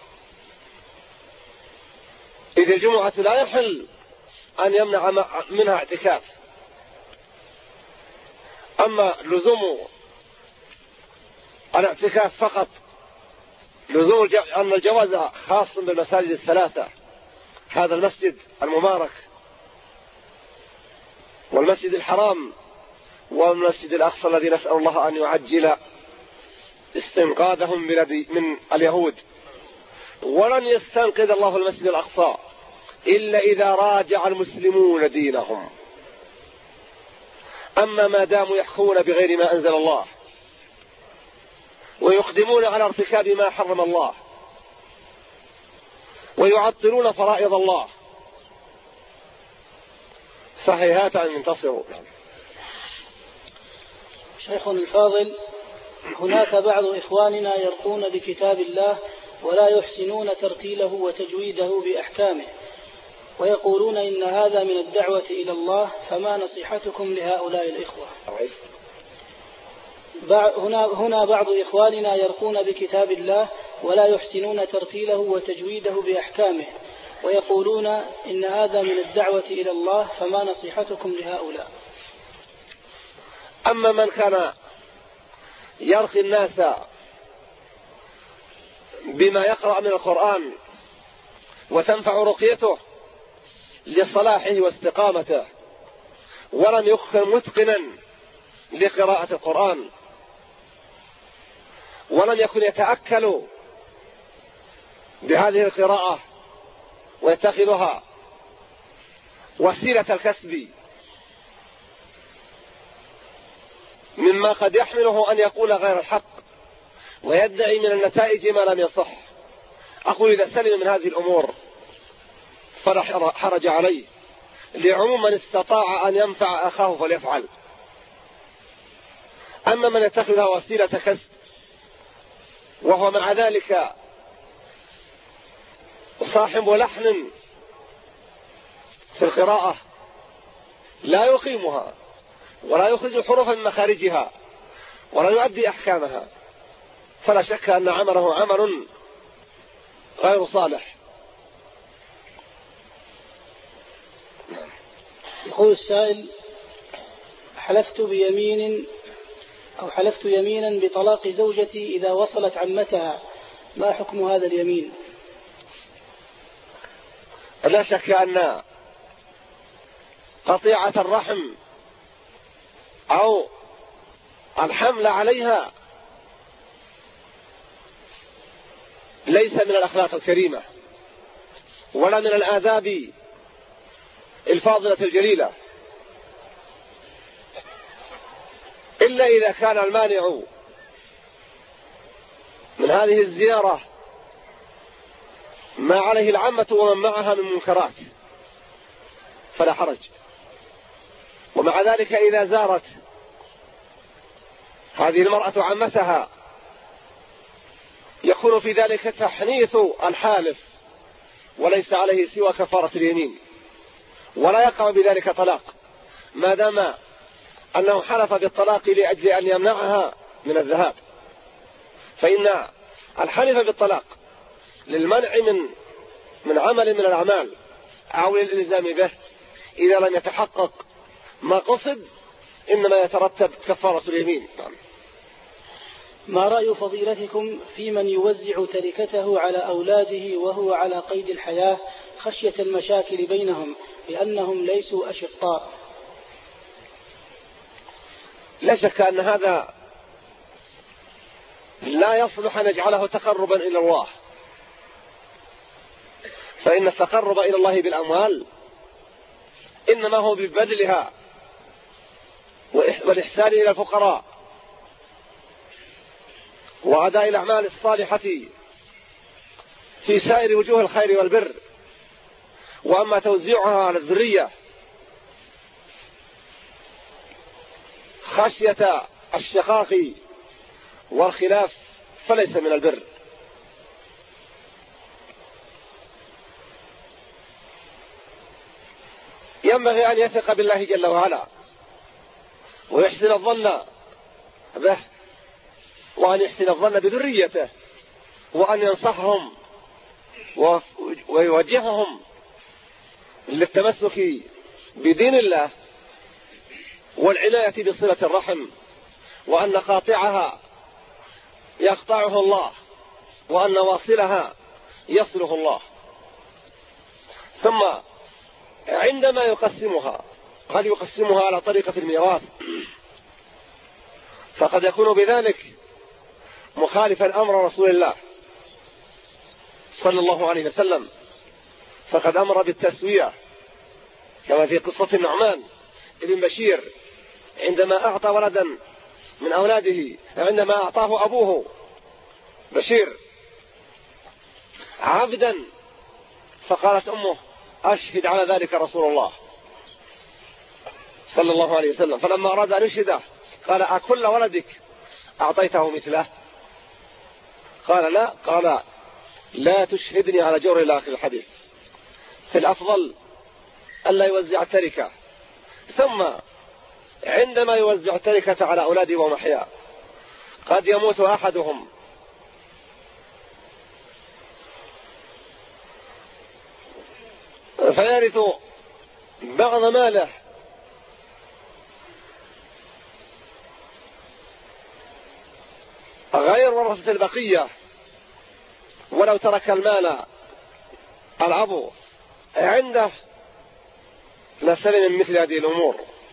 إذ الجمعة لا يحل أن يمنع منها اعتكاف. أما لزوم الاعتكاف فقط، لزوم أن الجواز خاص بالمساجد الثلاثة، هذا المسجد المبارك والمسجد الحرام والمسجد الأقصى الذي نسأل الله أن يعجل استنقاذهم من اليهود. ولن يستنقذ الله المسجد الأقصى إلا إذا راجع المسلمون دينهم. أما ما داموا يحكمون بغير ما أنزل الله ويقدمون على ارتكاب ما حرم الله ويعطلون فرائض الله فهيهات أن ينتصروا. شيخنا الفاضل، هناك بعض إخواننا يرقون بكتاب الله ولا يحسنون ترتيله وتجويده بأحكامه، ويقولون إن هذا من الدعوة إلى الله، فما نصيحتكم لهؤلاء الإخوة؟ هنا هنا بعض إخواننا يرقون بكتاب الله ولا يحسنون ترتيله وتجويده بأحكامه، ويقولون إن هذا من الدعوة إلى الله، فما نصيحتكم لهؤلاء؟ أما من كان يرقي الناس بما يقرأ من القرآن وتنفع رقيته لصلاحه واستقامته ولم يكن متقنا لقراءة القرآن ولم يكن يتأكل بهذه القراءة ويتخذها وسيلة الكسب مما قد يحمله أن يقول غير الحق ويدعي من النتائج ما لم يصح، أقول إذا سلم من هذه الأمور فلا حرج عليه، لعموم من استطاع أن ينفع أخاه فليفعل. أما من يتخذها وسيلة كسب وهو مع ذلك صاحب لحن في القراءة لا يقيمها ولا يخرج حروفا من مخارجها ولا يؤدي أحكامها، فلا شك أن عمله عمل غير صالح. يقول السائل: حلفت بيمين أو حلفت يمينا بطلاق زوجتي إذا وصلت عمتها، ما حكم هذا اليمين؟ لا شك أن قطيعة الرحم أو الحمل عليها ليس من الأخلاق الكريمة ولا من الآداب الفاضلة الجليلة، إلا إذا كان المانع من هذه الزيارة ما عليه العامة ومن معها من منكرات فلا حرج. ومع ذلك إذا زارت هذه المرأة عمتها يكون في ذلك تحنيث الحالف وليس عليه سوى كفارة اليمين، ولا يقع بذلك طلاق ما دام أنه حلف بالطلاق لأجل أن يمنعها من الذهاب، فإن الحلف بالطلاق للمنع من من عمل من الأعمال أو للإلزام به إذا لم يتحقق ما قصد إنما يترتب كفارة اليمين. ما رأي فضيلتكم في من يوزع تركته على أولاده وهو على قيد الحياة خشية المشاكل بينهم لأنهم ليسوا أشقاء؟ لا شك أن هذا لا يصلح أن نجعله تقربا إلى الله، فإن التقرب إلى الله بالأموال إنما هو ببذلها والإحسان إلى الفقراء وأداء الأعمال الصالحة في سائر وجوه الخير والبر. وأما توزيعها على الذرية خشية الشقاق والخلاف فليس من البر. ينبغي أن يثق بالله جل وعلا ويحسن الظن به وأن يحسن الظن بذريته وأن ينصحهم ويوجههم للتمسك بدين الله والعناية بصلة الرحم، وأن قاطعها يقطعه الله وأن واصلها يصله الله. ثم عندما يقسمها قد يقسمها على طريقة الميراث، فقد يكون بذلك مخالفا أمر رسول الله صلى الله عليه وسلم، فقد أمر بالتسوية كما في قصة النعمان ابن بشير عندما أعطى ولدا من أولاده، عندما أعطاه أبوه بشير عبدا، فقالت أمه أشهد على ذلك رسول الله صلى الله عليه وسلم، فلما أراد أن يشهده قال أكل ولدك أعطيته مثله؟ قال لا. قال لا تشهدني على جور إلى آخر الحديث. في الأفضل ألا يوزع التركة، ثم عندما يوزع التركة على أولاده وهم أحياء قد يموت أحدهم فيرث بعض ماله غير ورثة البقية، ولو ترك المال الأب عنده لسلم من مثل هذه الأمور.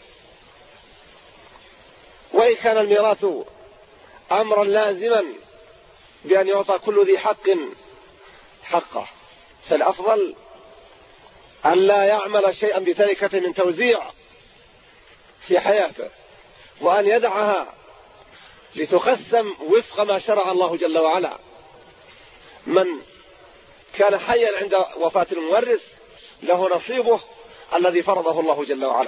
وإن كان الميراث أمرا لازما بأن يعطى كل ذي حق حقه، فالأفضل أن لا يعمل شيئا بتركة من توزيع في حياته، وأن يدعها لتقسم وفق ما شرع الله جل وعلا. من كان حيا عند وفاة المورث له نصيبه الذي فرضه الله جل وعلا.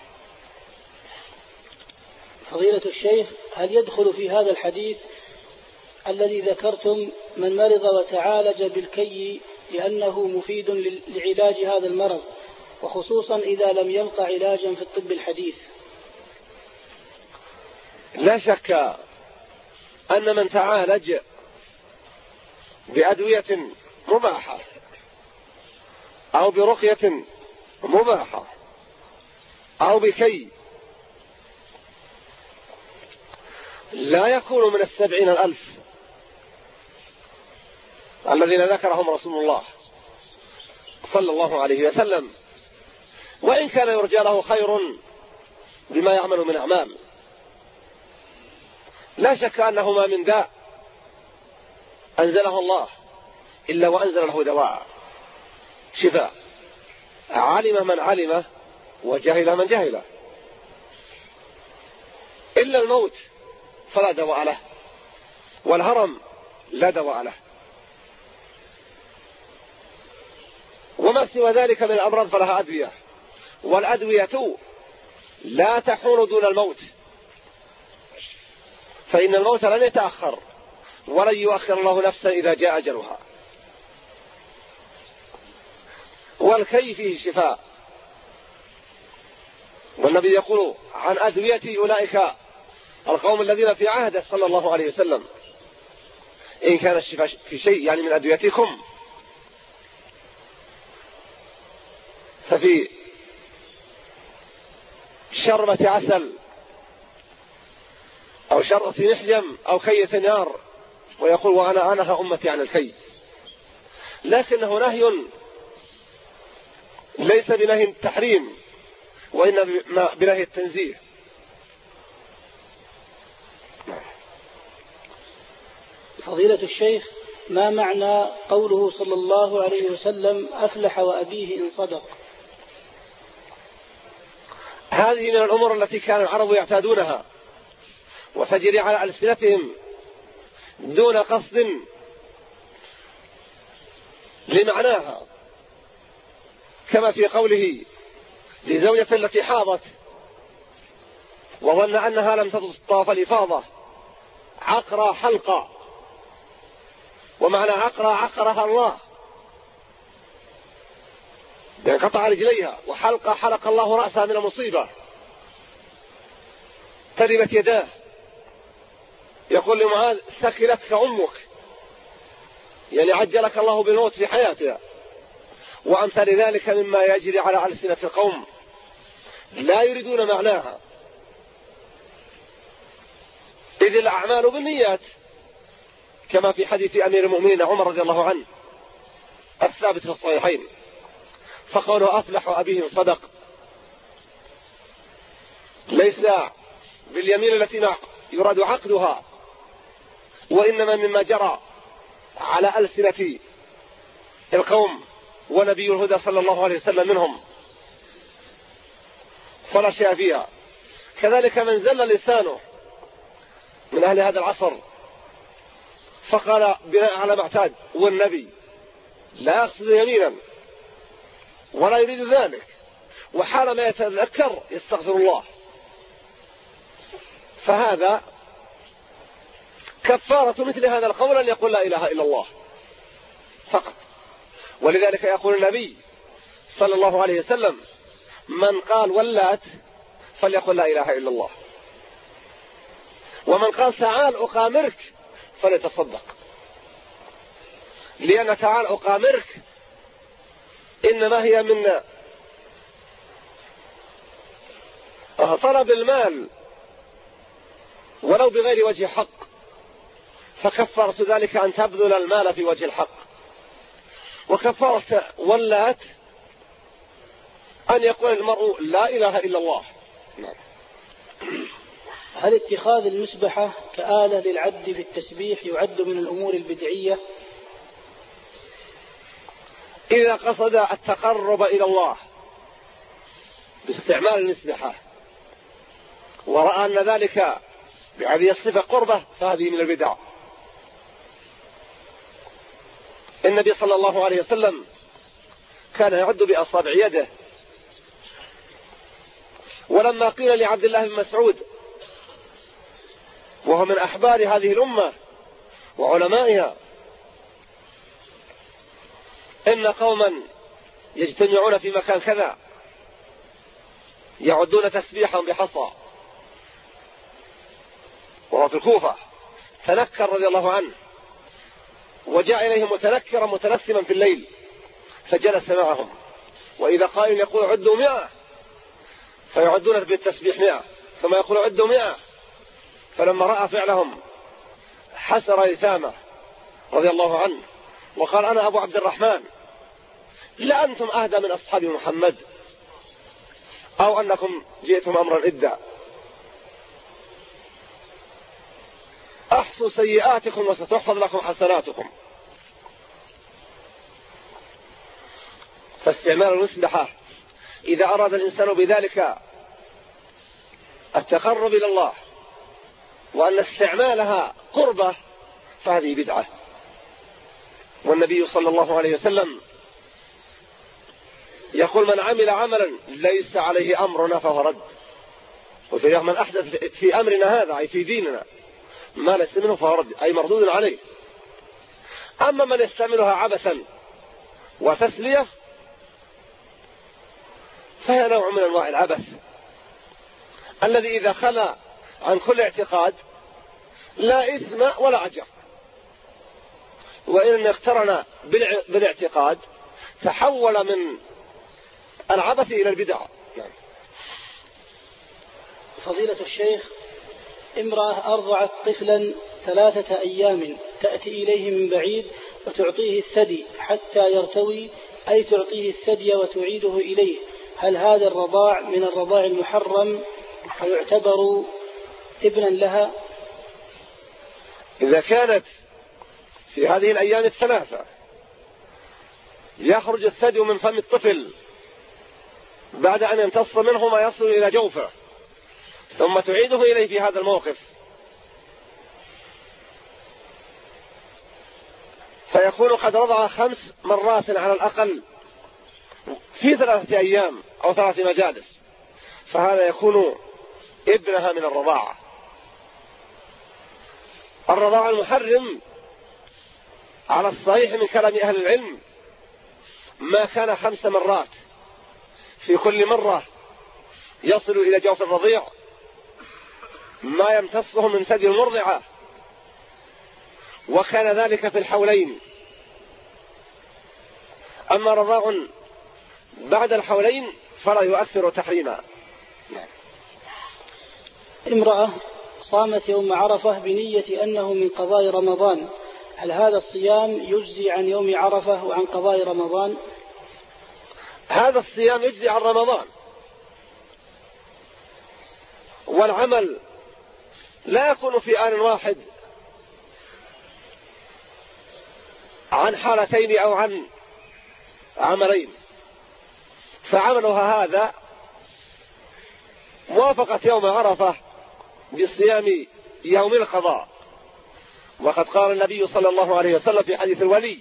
فضيلة الشيخ، هل يدخل في هذا الحديث الذي ذكرتم من مرض وتعالج بالكي لأنه مفيد لعلاج هذا المرض، وخصوصا إذا لم يلقى علاجا في الطب الحديث؟ لا شك أن من تعالج بأدوية مباحة أو برقية مباحة أو بكي لا يكون من السبعين الألف الذين ذكرهم رسول الله صلى الله عليه وسلم، وإن كان يرجى له خير بما يعمل من أعمال. لا شك أنه ما من داء أنزله الله إلا وأنزل له دواء شفاء، علم من علمه وجهل من جهله، إلا الموت فلا دواء له، والهرم لا دواء له، وما سوى ذلك من الأمراض فلها أدوية، والأدوية لا تحول دون الموت، فإن الموت لن يتأخر ولن يؤخر الله نفسا إذا جاء أجلها. والكي فيه شفاء، والنبي يقول عن أدوية أولئك القوم الذين في عهده صلى الله عليه وسلم إن كان الشفاء في شيء يعني من أدويتكم ففي شربة عسل أو شربة محجم أو كية نار، ويقول وأنا أنهى أمتي عن الكي، لكنه نهي ليس بنهي التحريم وإنما بنهي التنزيه. فضيلة الشيخ، ما معنى قوله صلى الله عليه وسلم أفلح وأبيه إن صدق؟ هذه من الأمور التي كان العرب يعتادونها وتجري على ألسنتهم دون قصد لمعناها، كما في قوله لزوجة التي حاضت وظن أنها لم تطاف الإفاضة عقرى حلقة، ومعنى عقرى عقرها الله قطع رجليها، وحلقة حلق الله رأسها من المصيبة تربت يداه. يقول لمعاذ ثكلتك أمك، يعني عجلك الله بالموت في حياتها. وأمثال ذلك مما يجري على ألسنة القوم لا يريدون معناها، إذ الأعمال بالنيات كما في حديث أمير المؤمنين عمر رضي الله عنه الثابت في الصحيحين، فقوله أفلح أبيهم صدق ليس باليمين التي يراد عقدها، وإنما مما جرى على ألسنة القوم ونبي الهدى صلى الله عليه وسلم منهم، فلا شيء فيها. كذلك من زل لسانه من أهل هذا العصر فقال بناء على ما اعتاد والنبي لا يقصد يمينا ولا يريد ذلك، وحال ما يتذكر يستغفر الله، فهذا كفارة مثل هذا القول أن يقول لا إله إلا الله فقط. ولذلك يقول النبي صلى الله عليه وسلم من قال ولات فليقل لا إله إلا الله، ومن قال تعال أقامرك فليتصدق، لأن تعال أقامرك إنما هي من طلب المال ولو بغير وجه حق، فكفرت ذلك أن تبذل المال في وجه الحق. وكفرت ولات أن يقول المرء لا إله إلا الله. نعم. هل اتخاذ المسبحة كآلة للعد في التسبيح يعد من الأمور البدعية؟ إذا قصد التقرب إلى الله باستعمال المسبحة ورأى أن ذلك بهذه الصفة قربة فهذه من البدع. النبي صلى الله عليه وسلم كان يعد بأصابع يده، ولما قيل لعبد الله بن مسعود وهو من أحبار هذه الأمة وعلمائها إن قوما يجتمعون في مكان كذا يعدون تسبيحا بحصى، وهو في الكوفة، تنكر رضي الله عنه وجاء إليهم متنكرا متنسما في الليل فجلس معهم، وإذا قائل يقول عدوا مئة فيعدون بالتسبيح مئة، ثم يقول عدوا مئة، فلما رأى فعلهم حسر إثامه رضي الله عنه وقال أنا أبو عبد الرحمن لا أنتم أهدى من أصحاب محمد أو أنكم جئتم أمرا إدا، أحصوا سيئاتكم وستحفظ لكم حسناتكم. فاستعمال المسبحة إذا أراد الإنسان بذلك التقرب إلى الله وأن استعمالها قربة فهذه بدعة. والنبي صلى الله عليه وسلم يقول من عمل عملا ليس عليه أمرنا فهو رد، وفي من أحدث في أمرنا هذا أي في ديننا ما ليس منه فهو رد أي مردود عليه. أما من يستعملها عبثا وتسلية فهي نوع من أنواع العبث الذي إذا خلى عن كل اعتقاد لا إثم ولا أجر، وإن اقترن بالاعتقاد تحول من العبث إلى البدع. يعني. فضيلة الشيخ، امرأة أرضعت طفلا ثلاثة أيام تأتي إليه من بعيد وتعطيه الثدي حتى يرتوي، أي تعطيه الثدي وتعيده إليه، هل هذا الرضاع من الرضاع المحرم فيعتبر ابنا لها؟ إذا كانت في هذه الأيام الثلاثة يخرج الثدي من فم الطفل بعد أن يمتص منه ما يصل إلى جوفه ثم تعيده إليه في هذا الموقف، فيكون قد رضع خمس مرات على الأقل في ثلاثة أيام أو ثلاث مجالس، فهذا يكون ابنها من الرضاعة. الرضاعة المحرم على الصحيح من كلام أهل العلم ما كان خمس مرات في كل مرة يصل إلى جوف الرضيع ما يمتصه من ثدي المرضعة، وكان ذلك في الحولين. أما رضاع بعد الحولين فلا يؤثر تحريما. امرأة صامت يوم عرفة بنية أنه من قضاء رمضان، هل هذا الصيام يجزي عن يوم عرفة وعن قضاء رمضان؟ هذا الصيام يجزي عن رمضان، والعمل لا يكون في آن واحد عن حالتين أو عن عملين. فعملها هذا موافقة يوم عرفة بصيام يوم القضاء. وقد قال النبي صلى الله عليه وسلم في حديث الولي،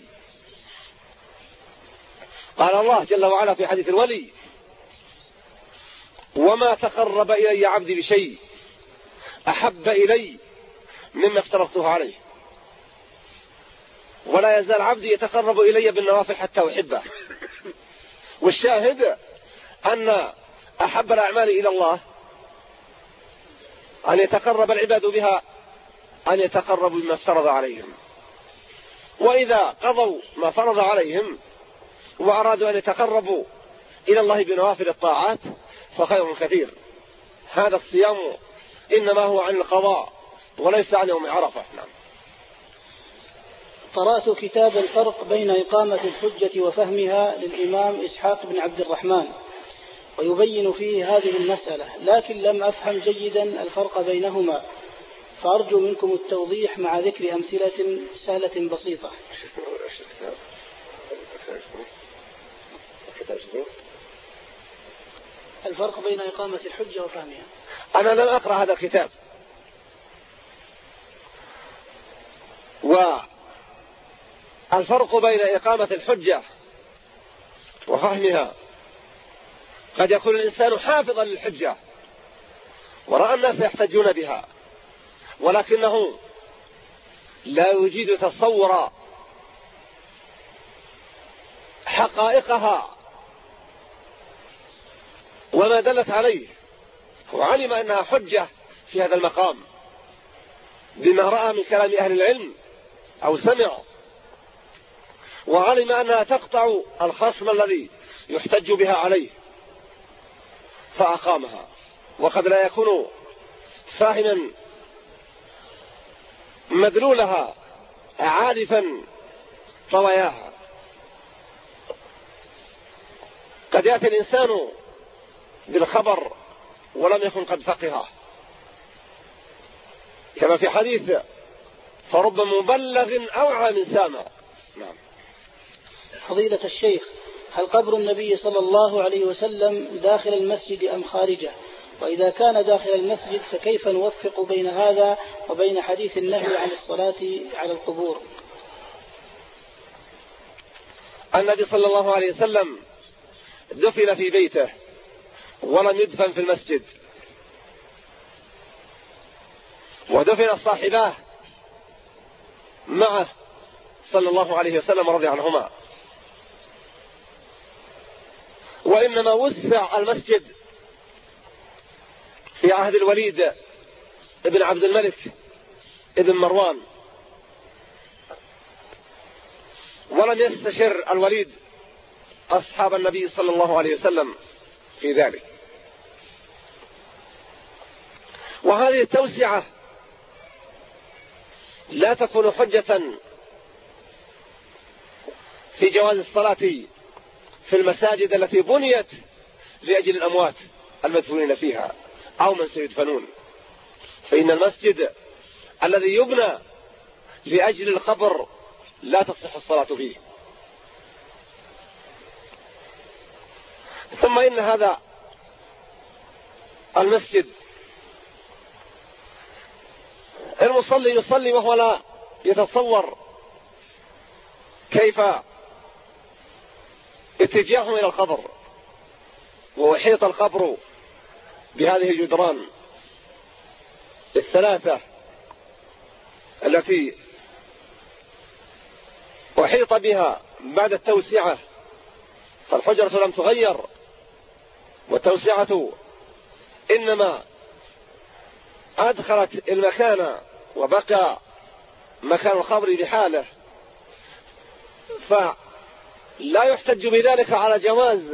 قال الله جل وعلا في حديث الولي: وما تقرب إلي عبدي بشيء أحب إلي مما افترضته عليه، ولا يزال عبدي يتقرب إلي بالنوافل حتى أحبه. والشاهد أن أحب الأعمال إلى الله أن يتقرب العباد بها، أن يتقربوا بما افترض عليهم. وإذا قضوا ما فرض عليهم وأرادوا أن يتقربوا إلى الله بنوافل الطاعات فخير كثير. هذا الصيام إنما هو عن القضاء وليس عن يوم عرفة. نعم. قرأت كتاب الفرق بين إقامة الحجة وفهمها للإمام إسحاق بن عبد الرحمن، ويبين فيه هذه المسألة، لكن لم أفهم جيدا الفرق بينهما، فأرجو منكم التوضيح مع ذكر أمثلة سهلة بسيطة. الفرق بين إقامة الحجة وفهمها. أنا لم أقرأ هذا الكتاب، والفرق بين إقامة الحجة وفهمها قد يكون الإنسان حافظا للحجة ورأى الناس يحتجون بها، ولكنه لا يجيد تصور حقائقها وما دلت عليه، وعلم أنها حجة في هذا المقام بما رأى من كلام أهل العلم أو سمع، وعلم أنها تقطع الخصم الذي يحتج بها عليه فأقامها. وقد لا يكون فاهما مدلولها عارفا طوياها. قد يأتي الإنسان بالخبر ولم يكن قد فقهه، كما في حديث: فرب مبلغ أوعى من سامع. نعم. فضيلة الشيخ، هل قبر النبي صلى الله عليه وسلم داخل المسجد أم خارجه؟ وإذا كان داخل المسجد فكيف نوفق بين هذا وبين حديث النهي عن الصلاة على القبور؟ النبي صلى الله عليه وسلم دفن في بيته ولم يدفن في المسجد، ودفن الصاحباه معه صلى الله عليه وسلم رضي عنهما. وإنما وسع المسجد في عهد الوليد ابن عبد الملك ابن مروان، ولم يستشر الوليد أصحاب النبي صلى الله عليه وسلم في ذلك. وهذه التوسعة لا تكون حجة في جواز الصلاة في المساجد التي بنيت لأجل الأموات المدفونين فيها أو من سيدفنون، فإن المسجد الذي يبنى لأجل القبر لا تصح الصلاة فيه. ثم إن هذا المسجد المصلي يصلي وهو لا يتصور كيف اتجاهه إلى القبر، ويحيط القبر بهذه الجدران الثلاثة التي أحيط بها بعد التوسعة، فالحجرة لم تغير، والتوسعة إنما أدخلت المكان وبقى مكان القبر بحاله، فلا يحتج بذلك على جواز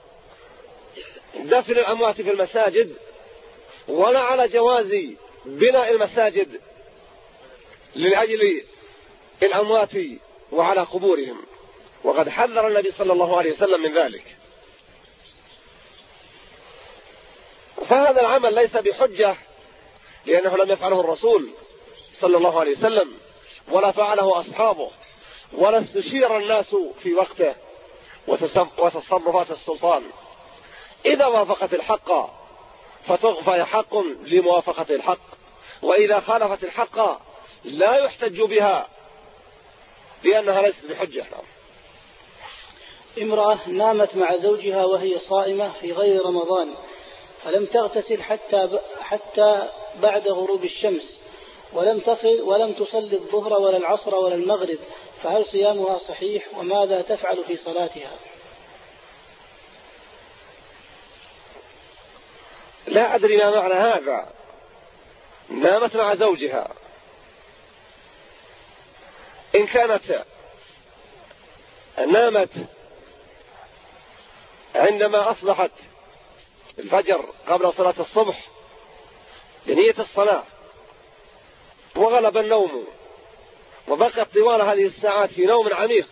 دفن الأموات في المساجد ولا على جواز بناء المساجد لأجل الأموات وعلى قبورهم، وقد حذر النبي صلى الله عليه وسلم من ذلك. فهذا العمل ليس بحجة، لأنه لم يفعله الرسول صلى الله عليه وسلم ولا فعله أصحابه ولا استشير الناس في وقته وتصرفات السلطان. إذا وافقت الحق فهي حق لموافقة الحق، وإذا خالفت الحق لا يحتج بها لأنها ليست بحجة. امرأة نامت مع زوجها وهي صائمة في غير رمضان، فلم تغتسل حتى حتى بعد غروب الشمس، ولم تصل ولم تصلي الظهر ولا العصر ولا المغرب، فهل صيامها صحيح؟ وماذا تفعل في صلاتها؟ لا أدري ما معنى هذا. نامت مع زوجها، إن كانت نامت عندما أصبحت الفجر قبل صلاة الصبح بنية الصلاة وغلب النوم وبقت طوال هذه الساعات في نوم عميق،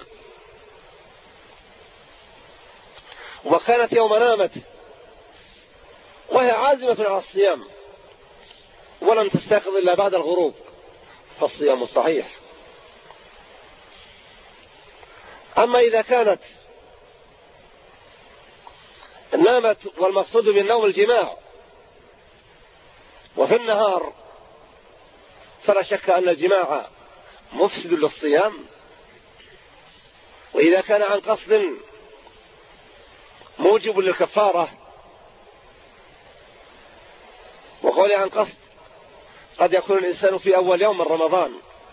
وكانت يوم نامت وهي عازمة على الصيام ولم تستيقظ إلا بعد الغروب، فالصيام صحيح. أما إذا كانت نامت والمقصود بالنوم الجماع وفي النهار، فلا شك أن الجماع مفسد للصيام. وإذا كان عن قصد موجب للكفارة، وقولي عن قصد قد يكون الإنسان في أول يوم من رمضان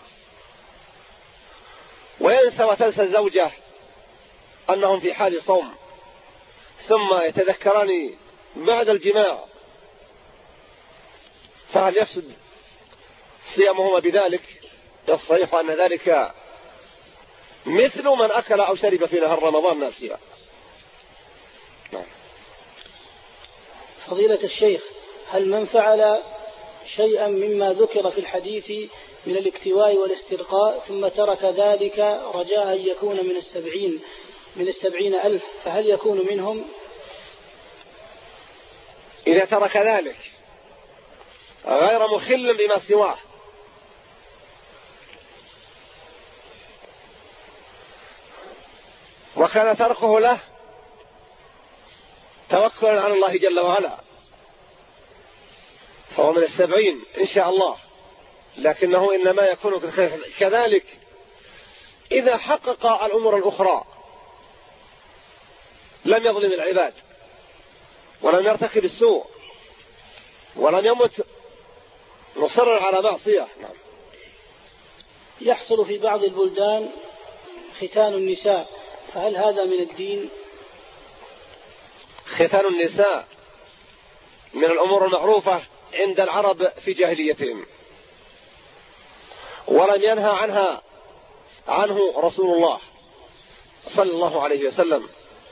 وينسى وتنسى الزوجة أنهم في حال صوم، ثم يتذكران بعد الجماع، فهل يفسد صيامهما بذلك؟ الصحيح أن ذلك مثل من أكل أو شرب في نهار رمضان ناسيا. فضيلة الشيخ، هل من فعل شيئا مما ذكر في الحديث من الاكتواء والاسترقاء ثم ترك ذلك رجاء أن يكون من السبعين من السبعين ألف، فهل يكون منهم؟ إذا ترك ذلك غير مخل بما سواه وكان تركه له توكلا على الله جل وعلا، فهو من السبعين إن شاء الله، لكنه إنما يكون كذلك إذا حقق الأمور الأخرى، لم يظلم العباد ولم يرتكب السوء ولم يمت مصرا على معصية. نعم. يحصل في بعض البلدان ختان النساء، فهل هذا من الدين؟ ختان النساء من الأمور المعروفة عند العرب في جاهليتهم، ولم ينهى عنها عنه رسول الله صلى الله عليه وسلم،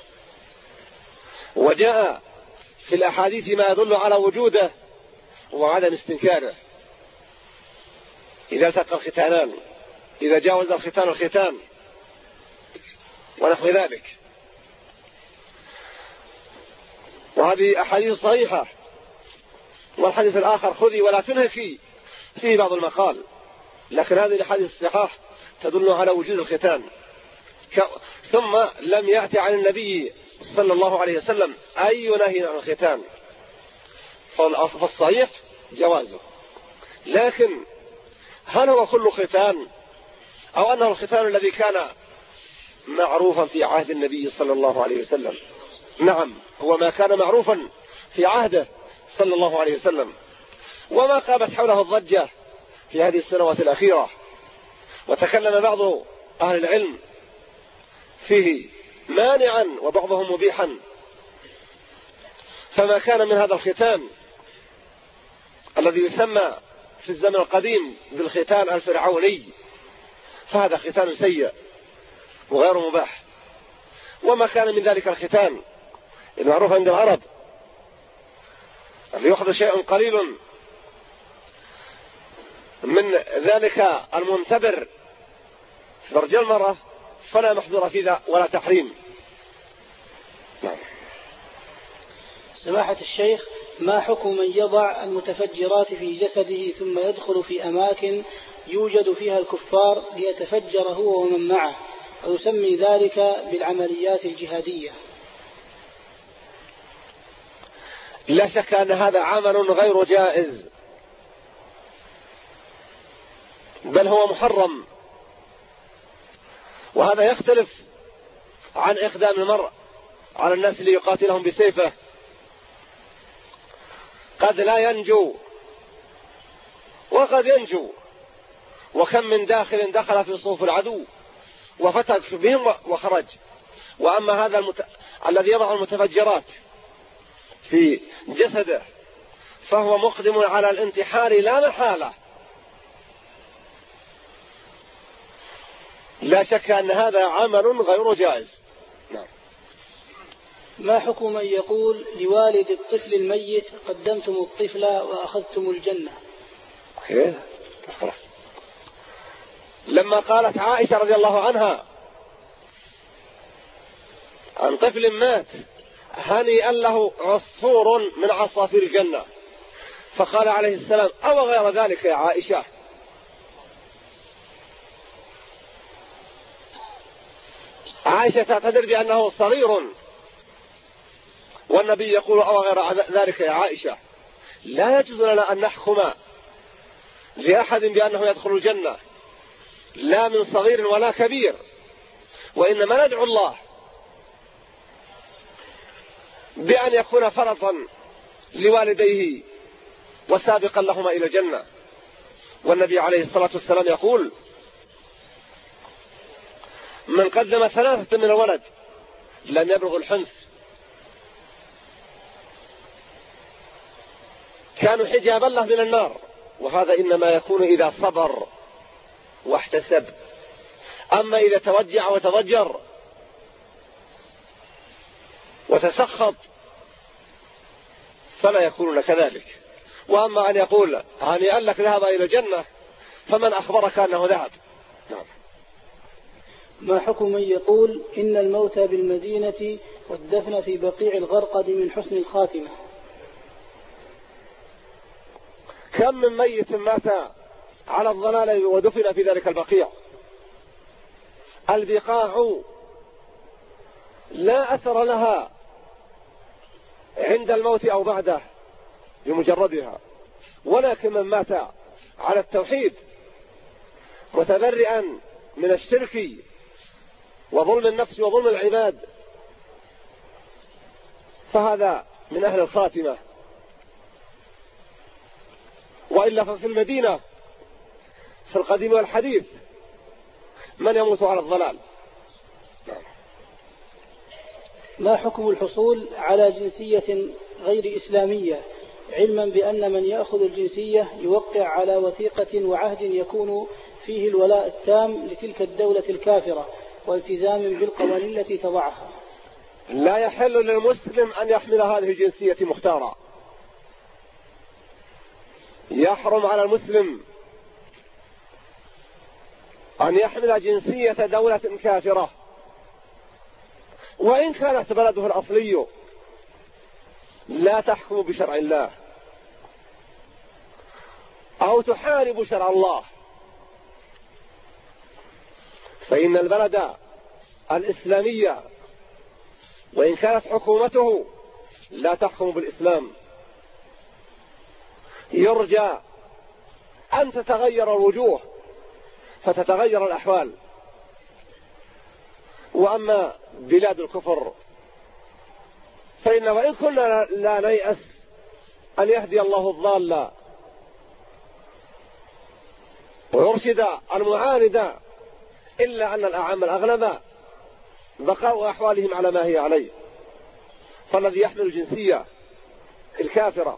وجاء في الأحاديث ما يدل على وجوده وعدم استنكاره. إذا التقى الختانان، إذا جاوز الختان الختان ونحو ذلك، وهذه أحاديث صحيحة. والحديث الآخر خذي ولا تنهكي فيه بعض المقال، لكن هذه الأحاديث الصحاح تدل على وجود الختان. ثم لم يأتي عن النبي صلى الله عليه وسلم أي نهي عن الختان، فالصحيح جوازه. لكن هل هو كل ختان أو أنه الختان الذي كان معروفا في عهد النبي صلى الله عليه وسلم؟ نعم، هو ما كان معروفا في عهده صلى الله عليه وسلم، وما قامت حوله الضجة في هذه السنوات الأخيرة، وتكلم بعض أهل العلم فيه مانعا وبعضهم مبيحا. فما كان من هذا الختان الذي يسمى في الزمن القديم بالختان الفرعوني، فهذا ختان سيء وغير مباح. وما كان من ذلك الختان المعروف عند العرب اللي يأخذ شيء قليل من ذلك المنتبر في فرج المرأة، فلا محظور في ذا ولا تحريم. سماحة الشيخ، ما حكم من يضع المتفجرات في جسده ثم يدخل في أماكن يوجد فيها الكفار ليتفجر هو ومن معه ويسمي ذلك بالعمليات الجهادية؟ لا شك أن هذا عمل غير جائز، بل هو محرم، وهذا يختلف عن إقدام المرء على الناس ليقاتلهم بسيفه. قد لا ينجو وقد ينجو، وكم من داخل دخل في صفوف العدو وفتك بهم وخرج. وأما هذا المت... الذي يضع المتفجرات في جسده فهو مقدم على الانتحار لا محالة. لا شك أن هذا عمل غير جائز. نعم. ما حكم من يقول لوالد الطفل الميت قدمتم الطفل وأخذتم الجنة؟ خير خلاص. لما قالت عائشة رضي الله عنها عن طفل مات هنيئا له عصفور من عصافير الجنة، فقال عليه السلام أو غير ذلك يا عائشة؟ عائشة تعتذر بأنه صغير، والنبي يقول أو غير ذلك يا عائشة. لا يجوز لنا أن نحكم لأحد بأنه يدخل الجنة، لا من صغير ولا كبير، وإنما ندعو الله بأن يكون فرطا لوالديه وسابقا لهما إلى الجنة. والنبي عليه الصلاة والسلام يقول من قدم ثلاثة من الولد لم يبلغ الحنث كانوا حجابا له من النار، وهذا إنما يكون إذا صبر واحتسب. أما إذا توجع وتضجر وتسخط فلا يكون كذلك. وأما أن يقول هنيئا لك ذهب إلى الجنة فمن أخبرك أنه ذهب؟ نعم. ما حكم من يقول إن الموت بالمدينة والدفن في بقيع الغرقد من حسن الخاتمة؟ كم من ميت مات على الضلال ودفن في ذلك البقيع. البقاع لا أثر لها عند الموت أو بعده بمجردها، ولكن من مات على التوحيد متبرئا من الشرك وظلم النفس وظلم العباد فهذا من أهل الخاتمة. وإلا ففي المدينة في القديم والحديث من يموت على الضلال. ما حكم الحصول على جنسية غير إسلامية علما بأن من يأخذ الجنسية يوقع على وثيقة وعهد يكون فيه الولاء التام لتلك الدولة الكافرة والتزام بالقوانين التي تضعها؟ لا يحل للمسلم أن يحمل هذه الجنسية مختارة. يحرم على المسلم أن يحمل جنسية دولة كافرة وإن كانت بلده الأصلي لا تحكم بشرع الله أو تحارب شرع الله، فإن البلد الإسلامية وإن كانت حكومته لا تحكم بالإسلام يرجى أن تتغير الوجوه فتتغير الأحوال. وأما بلاد الكفر فإن وإن كنا لا نيأس أن يهدي الله الضال ويرشد المعاند، إلا أن الأعم الأغلب بقاء أحوالهم على ما هي عليه. فالذي يحمل الجنسية الكافرة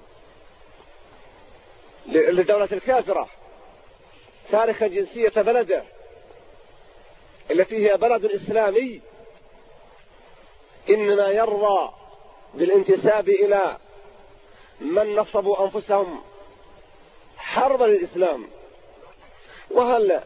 للدولة الكافرة تاركا جنسية بلده التي هي بلد إسلامي إنما يرضى بالانتساب إلى من نصبوا أنفسهم حربا للإسلام. وهل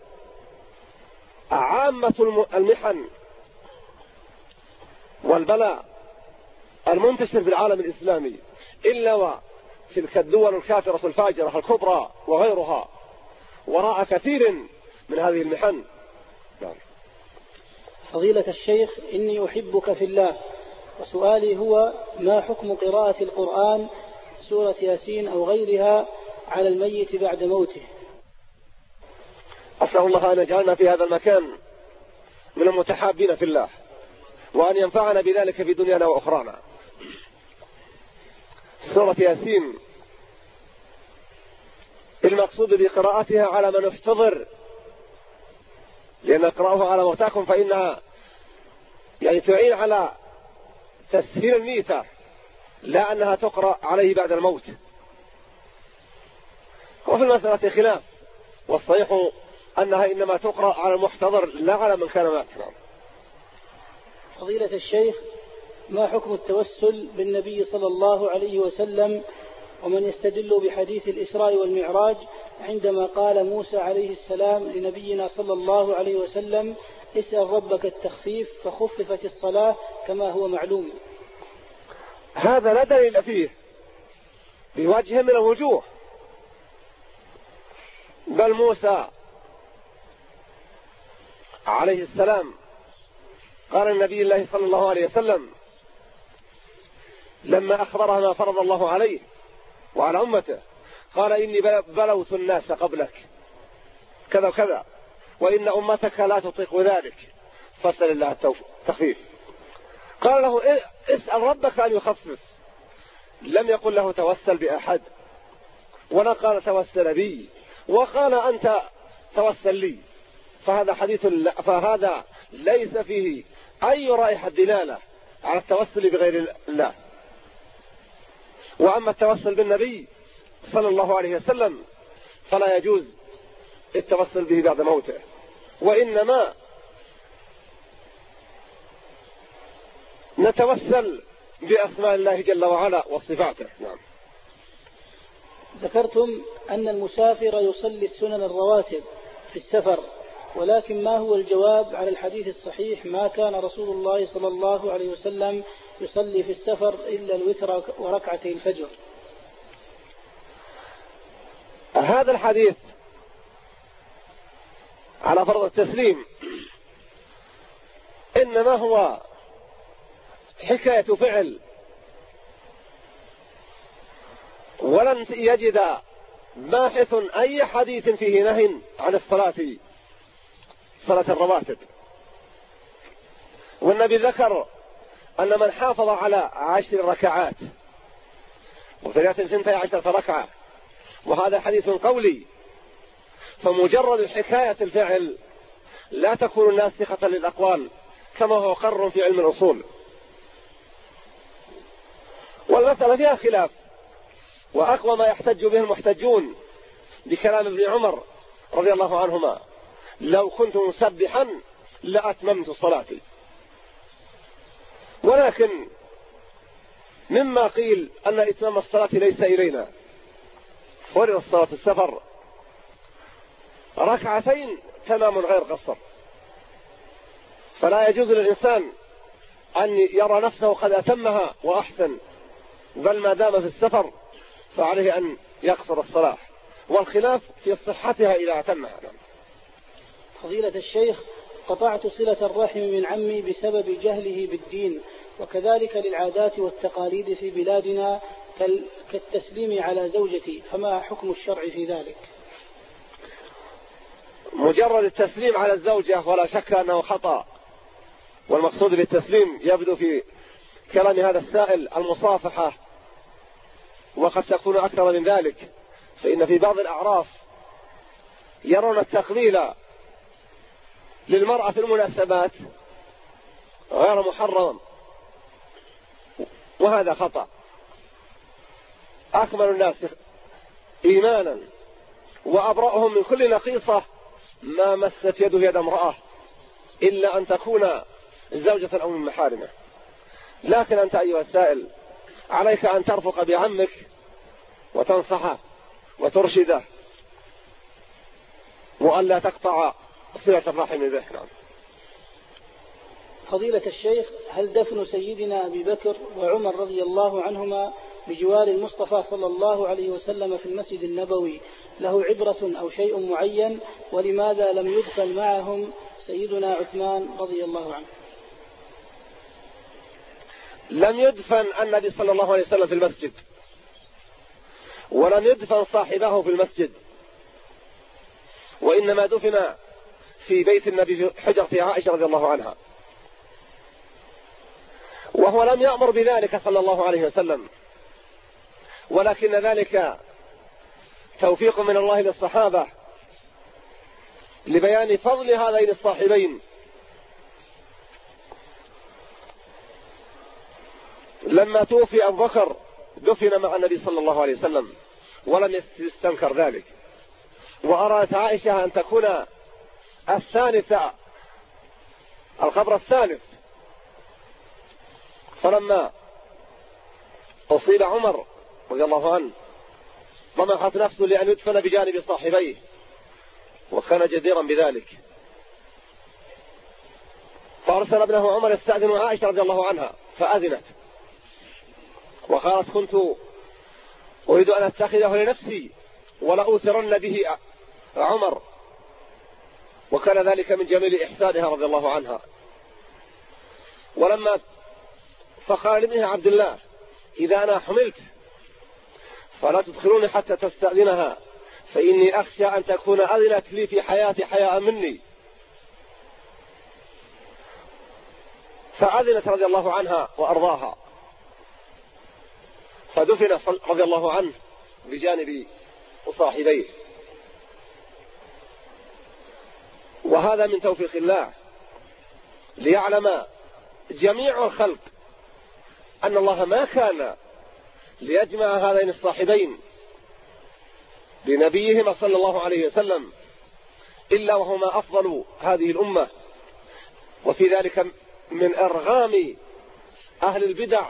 عامة المحن والبلاء المنتشر في العالم الإسلامي إلا وتلك الدول الكافرة الفاجرة الكبرى وغيرها وراء كثير من هذه المحن. نعم. فضيلة الشيخ، إني أحبك في الله، وسؤالي هو: ما حكم قراءة القرآن سورة ياسين أو غيرها على الميت بعد موته؟ أسأل الله أن يجعلنا في هذا المكان من المتحابين في الله، وأن ينفعنا بذلك في دنيانا وأخرانا. سورة ياسين المقصود بقراءتها على من احتضر، لأن اقرأوها على موتاكم فإنها يعني تعين على تسهيل الميتة، لا أنها تقرأ عليه بعد الموت. وفي المسألة خلاف، والصحيح أنها إنما تقرأ على المحتضر لا على من كان مات. فضيلة الشيخ، ما حكم التوسل بالنبي صلى الله عليه وسلم ومن يستدل بحديث الإسراء والمعراج عندما قال موسى عليه السلام لنبينا صلى الله عليه وسلم: اسأل ربك التخفيف فخففت الصلاة كما هو معلوم؟ هذا لا دليل فيه بوجه من الوجوه، بل موسى عليه السلام قال النبي الله صلى الله عليه وسلم لما أخبرها ما فرض الله عليه وعلى أمته، قال: إني بلوت الناس قبلك كذا وكذا، وإن أمتك لا تطيق ذلك فاسأل الله التخفيف. قال له: اسأل ربك أن يخفف. لم يقل له توسل بأحد، ولا قال توسل بي، وقال أنت توسل لي. فهذا حديث، فهذا ليس فيه أي رائحة دلالة على التوسل بغير الله. وأما التوسل بالنبي صلى الله عليه وسلم فلا يجوز التوسل به بعد موته، وإنما نتوسل بأسماء الله جل وعلا وصفاته. نعم. ذكرتم أن المسافر يصلي السنن الرواتب في السفر، ولكن ما هو الجواب على الحديث الصحيح: ما كان رسول الله صلى الله عليه وسلم يصلي في السفر إلا الوتر وركعتي الفجر؟ هذا الحديث على فرض التسليم إنما هو حكاية فعل، ولن يجد باحث أي حديث فيه نهي عن الصلاة صلاة الرواتب. والنبي ذكر أن من حافظ على عشر ركعات وثلاث ثنتي عشرة ركعة، وهذا حديث قولي، فمجرد الحكاية الفعل لا تكون ناسخة للأقوال كما هو قرر في علم الأصول. والمسألة فيها خلاف، وأقوى ما يحتج به المحتجون بكلام ابن عمر رضي الله عنهما: لو كنت مسبحا لأتممت صلاتي. ولكن مما قيل أن إتمام الصلاة ليس إلينا، فرض الصلاة السفر ركعتين تمام غير قصر، فلا يجوز للإنسان أن يرى نفسه قد أتمها وأحسن، بل ما دام في السفر فعليه أن يقصر الصلاة، والخلاف في صحتها إذا أتمها. فضيلة الشيخ، قطعت صلة الرحم من عمي بسبب جهله بالدين، وكذلك للعادات والتقاليد في بلادنا كالتسليم على زوجتي، فما حكم الشرع في ذلك؟ مجرد التسليم على الزوجة ولا شك أنه خطأ، والمقصود بالتسليم يبدو في كلام هذا السائل المصافحة، وقد تكون أكثر من ذلك، فإن في بعض الأعراف يرون التقليل للمرأة في المناسبات غير محرم، وهذا خطأ. أكمل الناس إيمانا وأبرأهم من كل نقيصة ما مست يده يد امرأة إلا أن تكون زوجة أو من محارمه. لكن أنت أيها السائل عليك أن ترفق بعمك وتنصحه وترشده، وأن لا تقطع صلة الرحم به. فضيلة الشيخ، هل دفن سيدنا أبي بكر وعمر رضي الله عنهما بجوار المصطفى صلى الله عليه وسلم في المسجد النبوي له عبرة أو شيء معين؟ ولماذا لم يدخل معهم سيدنا عثمان رضي الله عنه؟ لم يدفن النبي صلى الله عليه وسلم في المسجد، ولم يدفن صاحبه في المسجد، وإنما دفن في بيت النبي في حجرة عائشة رضي الله عنها، وهو لم يأمر بذلك صلى الله عليه وسلم، ولكن ذلك توفيق من الله للصحابة لبيان فضل هذين الصاحبين. لما توفي أبو بكر دفن مع النبي صلى الله عليه وسلم ولم يستنكر ذلك، وأرادت عائشة أن تكون الثالثة، القبر الثالث. فلما أصيب عمر رضي الله عنه طمحت نفسه لأن يدفن بجانب صاحبيه، وكان جديرا بذلك، فأرسل ابنه عمر يستأذن عائشة رضي الله عنها فأذنت، وقالت كنت أريد أن أتخذه لنفسي ولا أوثرن به عمر، وكان ذلك من جميل إحسانها رضي الله عنها. ولما فقال لابنها عبد الله إذا أنا حملت فلا تدخلوني حتى تستأذنها فإني أخشى أن تكون أذنت لي في حياتي حياء مني، فأذنت رضي الله عنها وأرضاها، فدفن رضي الله عنه بجانب صاحبيه. وهذا من توفيق الله ليعلم جميع الخلق أن الله ما كان ليجمع هذين الصاحبين بنبيهما صلى الله عليه وسلم إلا وهما أفضل هذه الأمة، وفي ذلك من إرغام أهل البدع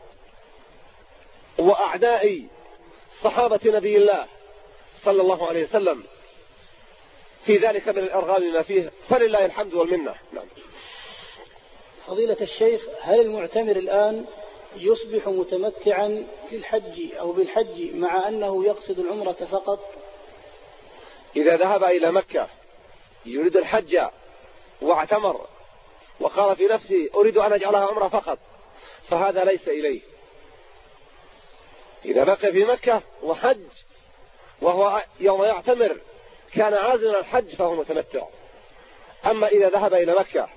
وأعداء صحابة نبي الله صلى الله عليه وسلم، في ذلك من الإرغام ما فيه، فلله الحمد والمنة. نعم. فضيلة الشيخ، هل المعتمر الآن يصبح متمتعا للحج أو بالحج مع أنه يقصد العمرة فقط؟ إذا ذهب إلى مكة يريد الحج واعتمر وقال في نفسه أريد أن أجعلها عمرة فقط، فهذا ليس إليه. إذا بقي في مكة وحج وهو يوم يعتمر كان عازما الحج فهو متمتع. أما إذا ذهب إلى مكة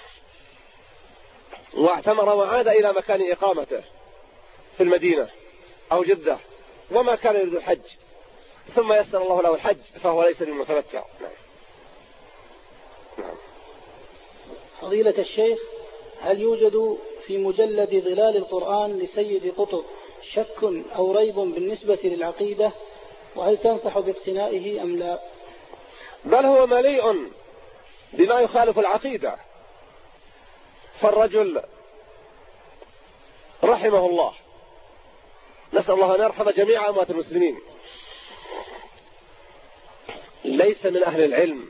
واعتمر وعاد إلى مكان إقامته في المدينة أو جدة وما كان يريد الحج ثم يسر الله له الحج فهو ليس للمتمتع. نعم. نعم. فضيلة الشيخ، هل يوجد في مجلد ظلال القرآن لسيد قطب شك أو ريب بالنسبة للعقيدة، وهل تنصح باقتنائه أم لا؟ بل هو مليء بما يخالف العقيدة، فالرجل رحمه الله، نسأل الله أن يرحم جميع أموات المسلمين، ليس من أهل العلم،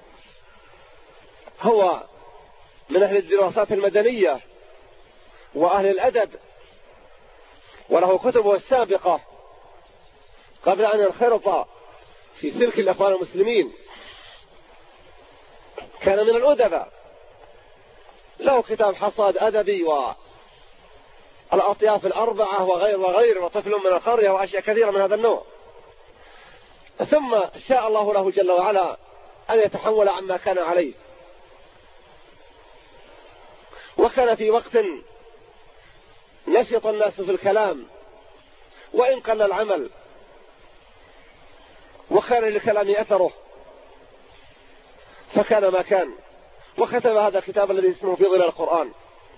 هو من أهل الدراسات المدنية وأهل الأدب، وله كتبه السابقة قبل أن ينخرط في سلك الأخوان المسلمين، كان من الأدباء، له كتاب حصاد أدبي والأطياف الأربعة وغير وغير وطفل من القرية وأشياء كثيرة من هذا النوع. ثم شاء الله له جل وعلا أن يتحول عما كان عليه، وكان في وقت نشط الناس في الكلام وإن قل العمل، وكان للكلام أثره، فكان ما كان، وكتب هذا الكتاب الذي اسمه في ظلال القرآن.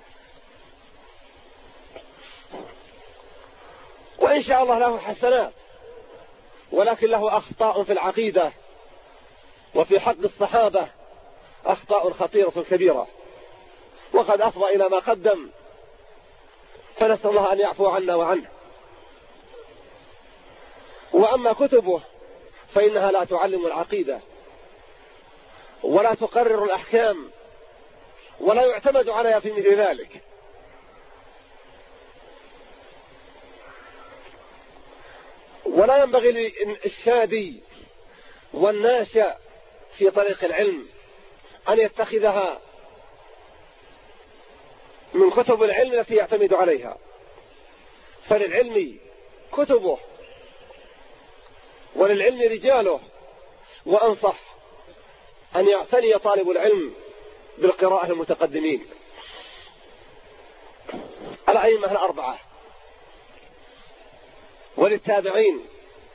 وإن شاء الله له حسنات، ولكن له أخطاء في العقيدة وفي حق الصحابة، أخطاء خطيرة كبيرة، وقد أفضى إلى ما قدم، فنسأل الله أن يعفو عنا وعنه. وأما كتبه فإنها لا تعلم العقيدة ولا تقرر الأحكام ولا يعتمد عليها في مثل ذلك، ولا ينبغي للشادي والناشئ في طريق العلم أن يتخذها من كتب العلم التي يعتمد عليها، فللعلم كتبه وللعلم رجاله، وأنصح أن يعتني طالب العلم بالقراءة المتقدمين الأئمة الأربعة وللتابعين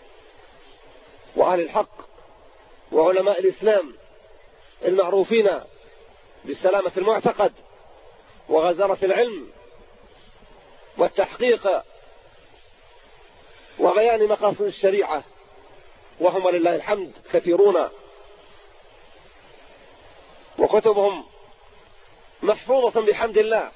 وأهل الحق وعلماء الإسلام المعروفين بسلامة المعتقد وغزارة العلم والتحقيق وبيان مقاصد الشريعة، وهم لله الحمد كثيرون، وكتبهم محفوظة بحمد الله،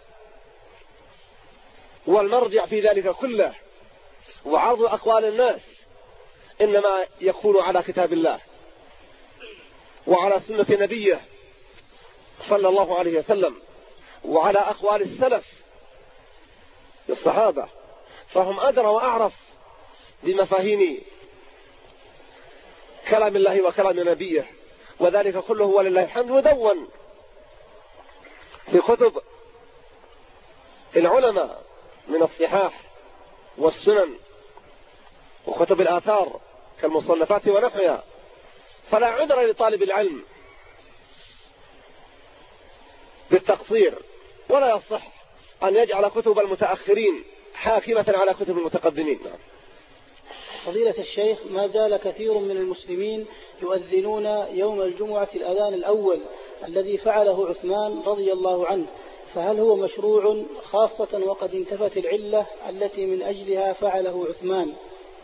والمرجع في ذلك كله وعرض أقوال الناس إنما يكون على كتاب الله وعلى سنة نبيه صلى الله عليه وسلم وعلى أقوال السلف الصحابة، فهم أدرى وأعرف بمفاهيم كلام الله وكلام نبيه، وذلك كله ولله الحمد مدون في كتب العلماء من الصحاح والسنن وكتب الآثار كالمصنفات ونحوها. فلا عذر لطالب العلم بالتقصير، ولا يصح أن يجعل كتب المتأخرين حاكمة على كتب المتقدمين. فضيلة الشيخ، ما زال كثير من المسلمين يؤذنون يوم الجمعة الأذان الأول الذي فعله عثمان رضي الله عنه، فهل هو مشروع خاصة وقد انتفت العلة التي من أجلها فعله عثمان؟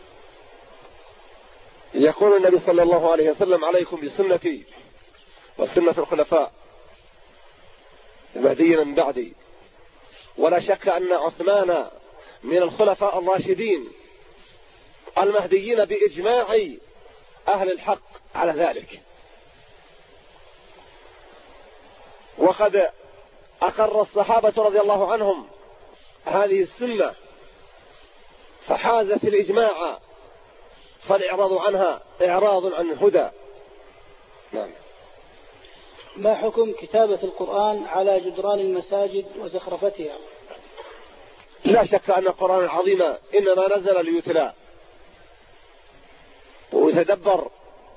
يقول النبي صلى الله عليه وسلم: عليكم بسنتي وسنة الخلفاء المهديين من بعدي. ولا شك أن عثمان من الخلفاء الراشدين المهديين بإجماع أهل الحق على ذلك، وقد أقر الصحابة رضي الله عنهم هذه السنة فحازت الإجماع، فالإعراض عنها إعراض عن الهدى. نعم. ما حكم كتابة القرآن على جدران المساجد وزخرفتها؟ لا شك أن القرآن العظيم إنما نزل ليتلى ويتدبر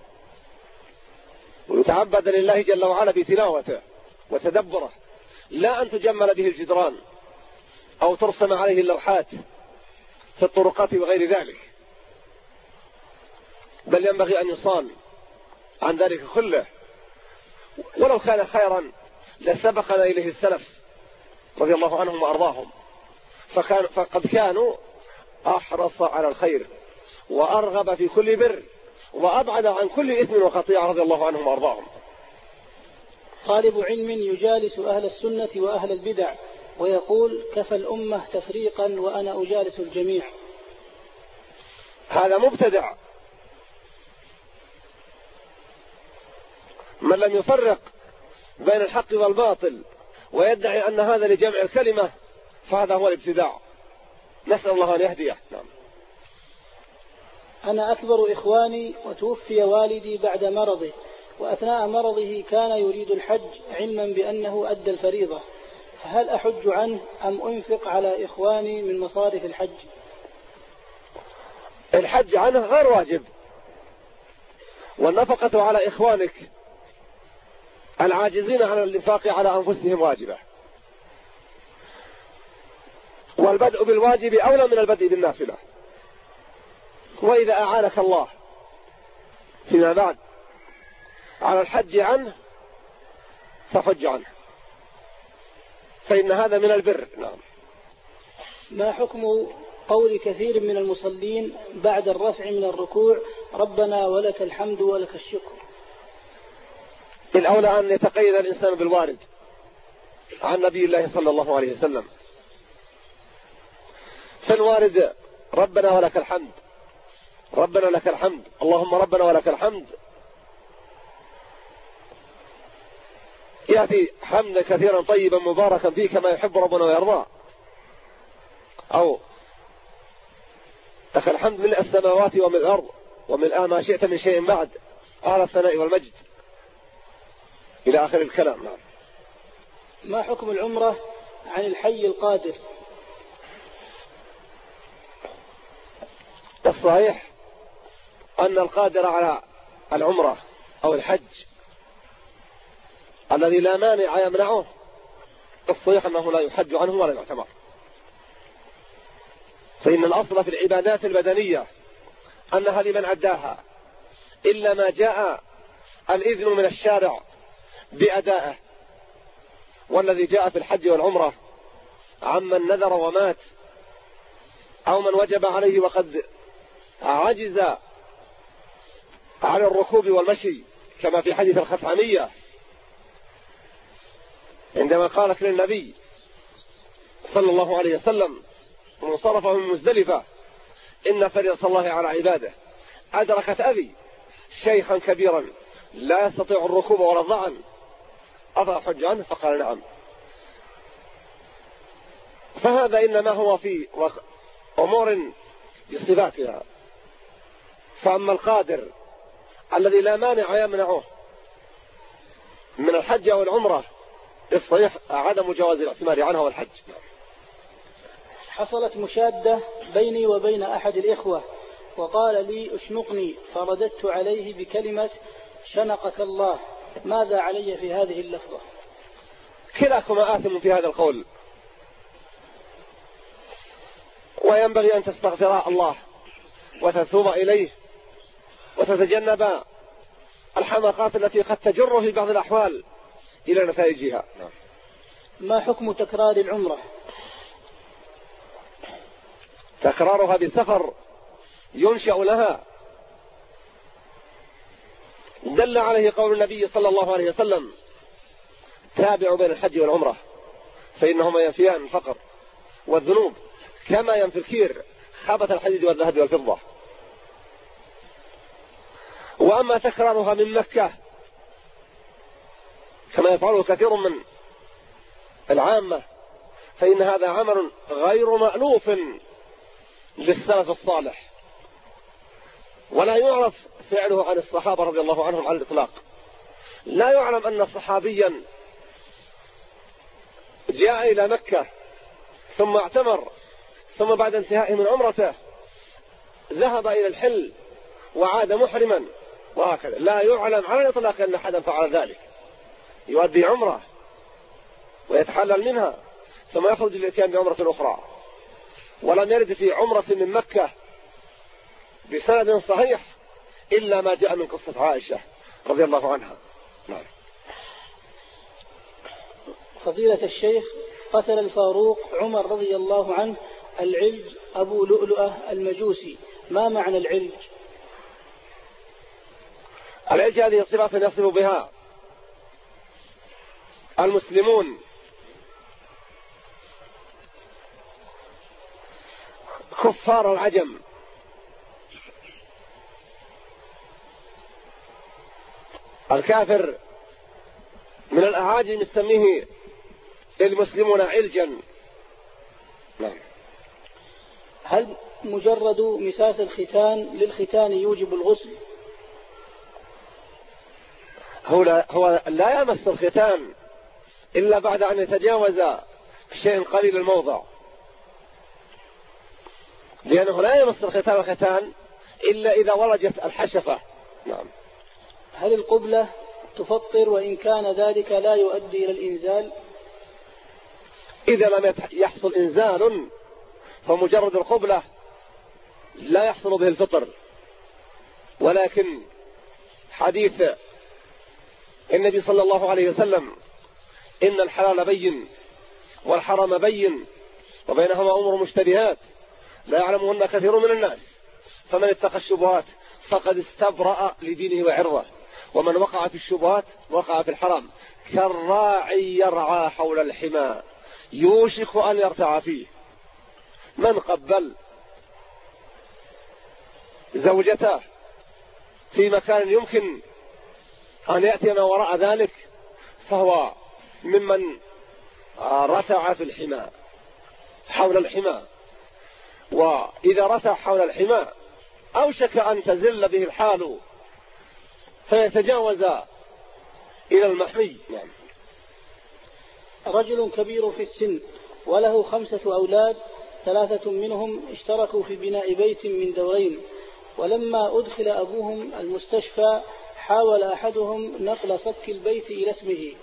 ويتعبد لله جل وعلا بتلاوته وتدبره، لا أن تجمل به الجدران أو ترسم عليه اللوحات في الطرقات وغير ذلك، بل ينبغي أن يصان عن ذلك كله. ولو كان خيرا لسبقنا إليه السلف رضي الله عنهم وأرضاهم، فكان فقد كانوا أحرص على الخير وأرغب في كل بر وأبعد عن كل إثم وخطيئة رضي الله عنهم وأرضاهم. طالب علم يجالس أهل السنة وأهل البدع ويقول: كفى الأمة تفريقا وأنا أجالس الجميع. هذا مبتدع. من لم يفرق بين الحق والباطل ويدعي أن هذا لجمع الكلمة فهذا هو الابتداع، نسأل الله أن يهديه. نعم. أنا أكبر إخواني وتوفي والدي بعد مرضه، وأثناء مرضه كان يريد الحج علما بأنه أدى الفريضة، فهل أحج عنه أم أنفق على إخواني من مصارف الحج؟ الحج عنه غير واجب، والنفقة على إخوانك العاجزين عن الإنفاق على أنفسهم واجبة، والبدء بالواجب أولى من البدء بالنافلة. وإذا أعانك الله فيما بعد على الحج عنه فحج عنه، فإن هذا من البر. نعم. ما حكم قول كثير من المصلين بعد الرفع من الركوع: ربنا ولك الحمد ولك الشكر؟ الأولى أن يتقيد الإنسان بالوارد عن نبي الله صلى الله عليه وسلم، فالوارد ربنا ولك الحمد، ربنا لك الحمد، اللهم ربنا ولك الحمد، يأتي حمدا كثيرا طيبا مباركا فيه كما يحب ربنا ويرضى، أو لك الحمد ملء السماوات وملء الأرض وملء ما شئت من شيء بعد، أهل الثناء والمجد، إلى آخر الكلام. نعم. ما حكم العمرة عن الحي القادر؟ الصحيح أن القادر على العمرة أو الحج الذي لا مانع يمنعه، الصحيح أنه لا يحج عنه ولا يعتمر، فإن الأصل في العبادات البدنية أنها لمن أداها، إلا ما جاء الإذن من الشارع بأدائه، والذي جاء في الحج والعمرة عمن نذر ومات أو من وجب عليه وقد عجز عن الركوب والمشي، كما في حديث الخثعمية عندما قالت للنبي صلى الله عليه وسلم منصرفه من مزدلفة: إن فريضة الله على عباده أدركت أبي شيخا كبيرا لا يستطيع الركوب ولا الظعن، أفأحج عنه؟ فقال: نعم. فهذا إنما هو في أمور بصفاتها. فأما القادر الذي لا مانع يمنعه من الحج أو العمرة، الصحيح عدم جواز الاعتمار عنها والحج. حصلت مشادة بيني وبين أحد الإخوة وقال لي اشنقني، فرددت عليه بكلمة شنقك الله، ماذا علي في هذه اللفظة؟ كلاكما آثم في هذا القول، وينبغي أن تستغفر الله وتتوب إليه وتتجنب الحماقات التي قد تجر في بعض الأحوال إلى نتائجها. ما حكم تكرار العمرة؟ تكرارها بسفر ينشأ لها دل عليه قول النبي صلى الله عليه وسلم: تابعوا بين الحج والعمرة فإنهما ينفيان الفقر والذنوب كما ينفي الكير خبث الحديد والذهب والفضة. وأما تكرارها من مكة كما يفعله كثير من العامة، فإن هذا عمل غير مألوف للسلف الصالح، ولا يعرف فعله عن الصحابة رضي الله عنهم على الإطلاق. لا يعلم أن صحابيا جاء إلى مكة ثم اعتمر، ثم بعد انتهائه من عمرته ذهب إلى الحل وعاد محرما، وهكذا. لا يعلم على الإطلاق أن أحدا فعل ذلك، يؤدي عمره ويتحلل منها ثم يخرج للإتيان بعمرة أخرى. ولم يرد في عمرة من مكة بسند صحيح إلا ما جاء من قصة عائشة رضي الله عنها. نعم. فضيلة الشيخ، قتل الفاروق عمر رضي الله عنه العلج أبو لؤلؤة المجوسي، ما معنى العلج؟ العلج هذه صفات يصف بها المسلمون كفار العجم، الكافر من الأعاجم يسميه المسلمون علجا. نعم. هل مجرد مساس الختان للختان يوجب الغسل؟ هو لا, هو لا يمس الختان إلا بعد أن يتجاوز شيء قليل الموضع، لأنه لا يمس الختان الختان إلا إذا ولجت الحشفة. نعم. هل القبلة تفطر وإن كان ذلك لا يؤدي إلى الإنزال؟ إذا لم يحصل إنزال فمجرد القبلة لا يحصل به الفطر، ولكن حديث النبي صلى الله عليه وسلم: إن الحلال بين والحرام بين وبينهما أمور مشتبهات لا يعلمهن كثير من الناس، فمن اتقى الشبهات فقد استبرأ لدينه وعرضه، ومن وقع في الشبهات وقع في الحرام، كالراعي يرعى حول الحمى يوشك أن يرتع فيه. من قبل زوجته في مكان يمكن أن يأتي ما وراء ذلك فهو ممن رتع في الحمى حول الحمى. وإذا رتع حول الحماء أوشك أن تزل به الحال فيتجاوز إلى المحمي. يعني رجل كبير في السن وله خمسة أولاد، ثلاثة منهم اشتركوا في بناء بيت من دورين، ولما أدخل أبوهم المستشفى حاول أحدهم نقل صك البيت إلى اسمه،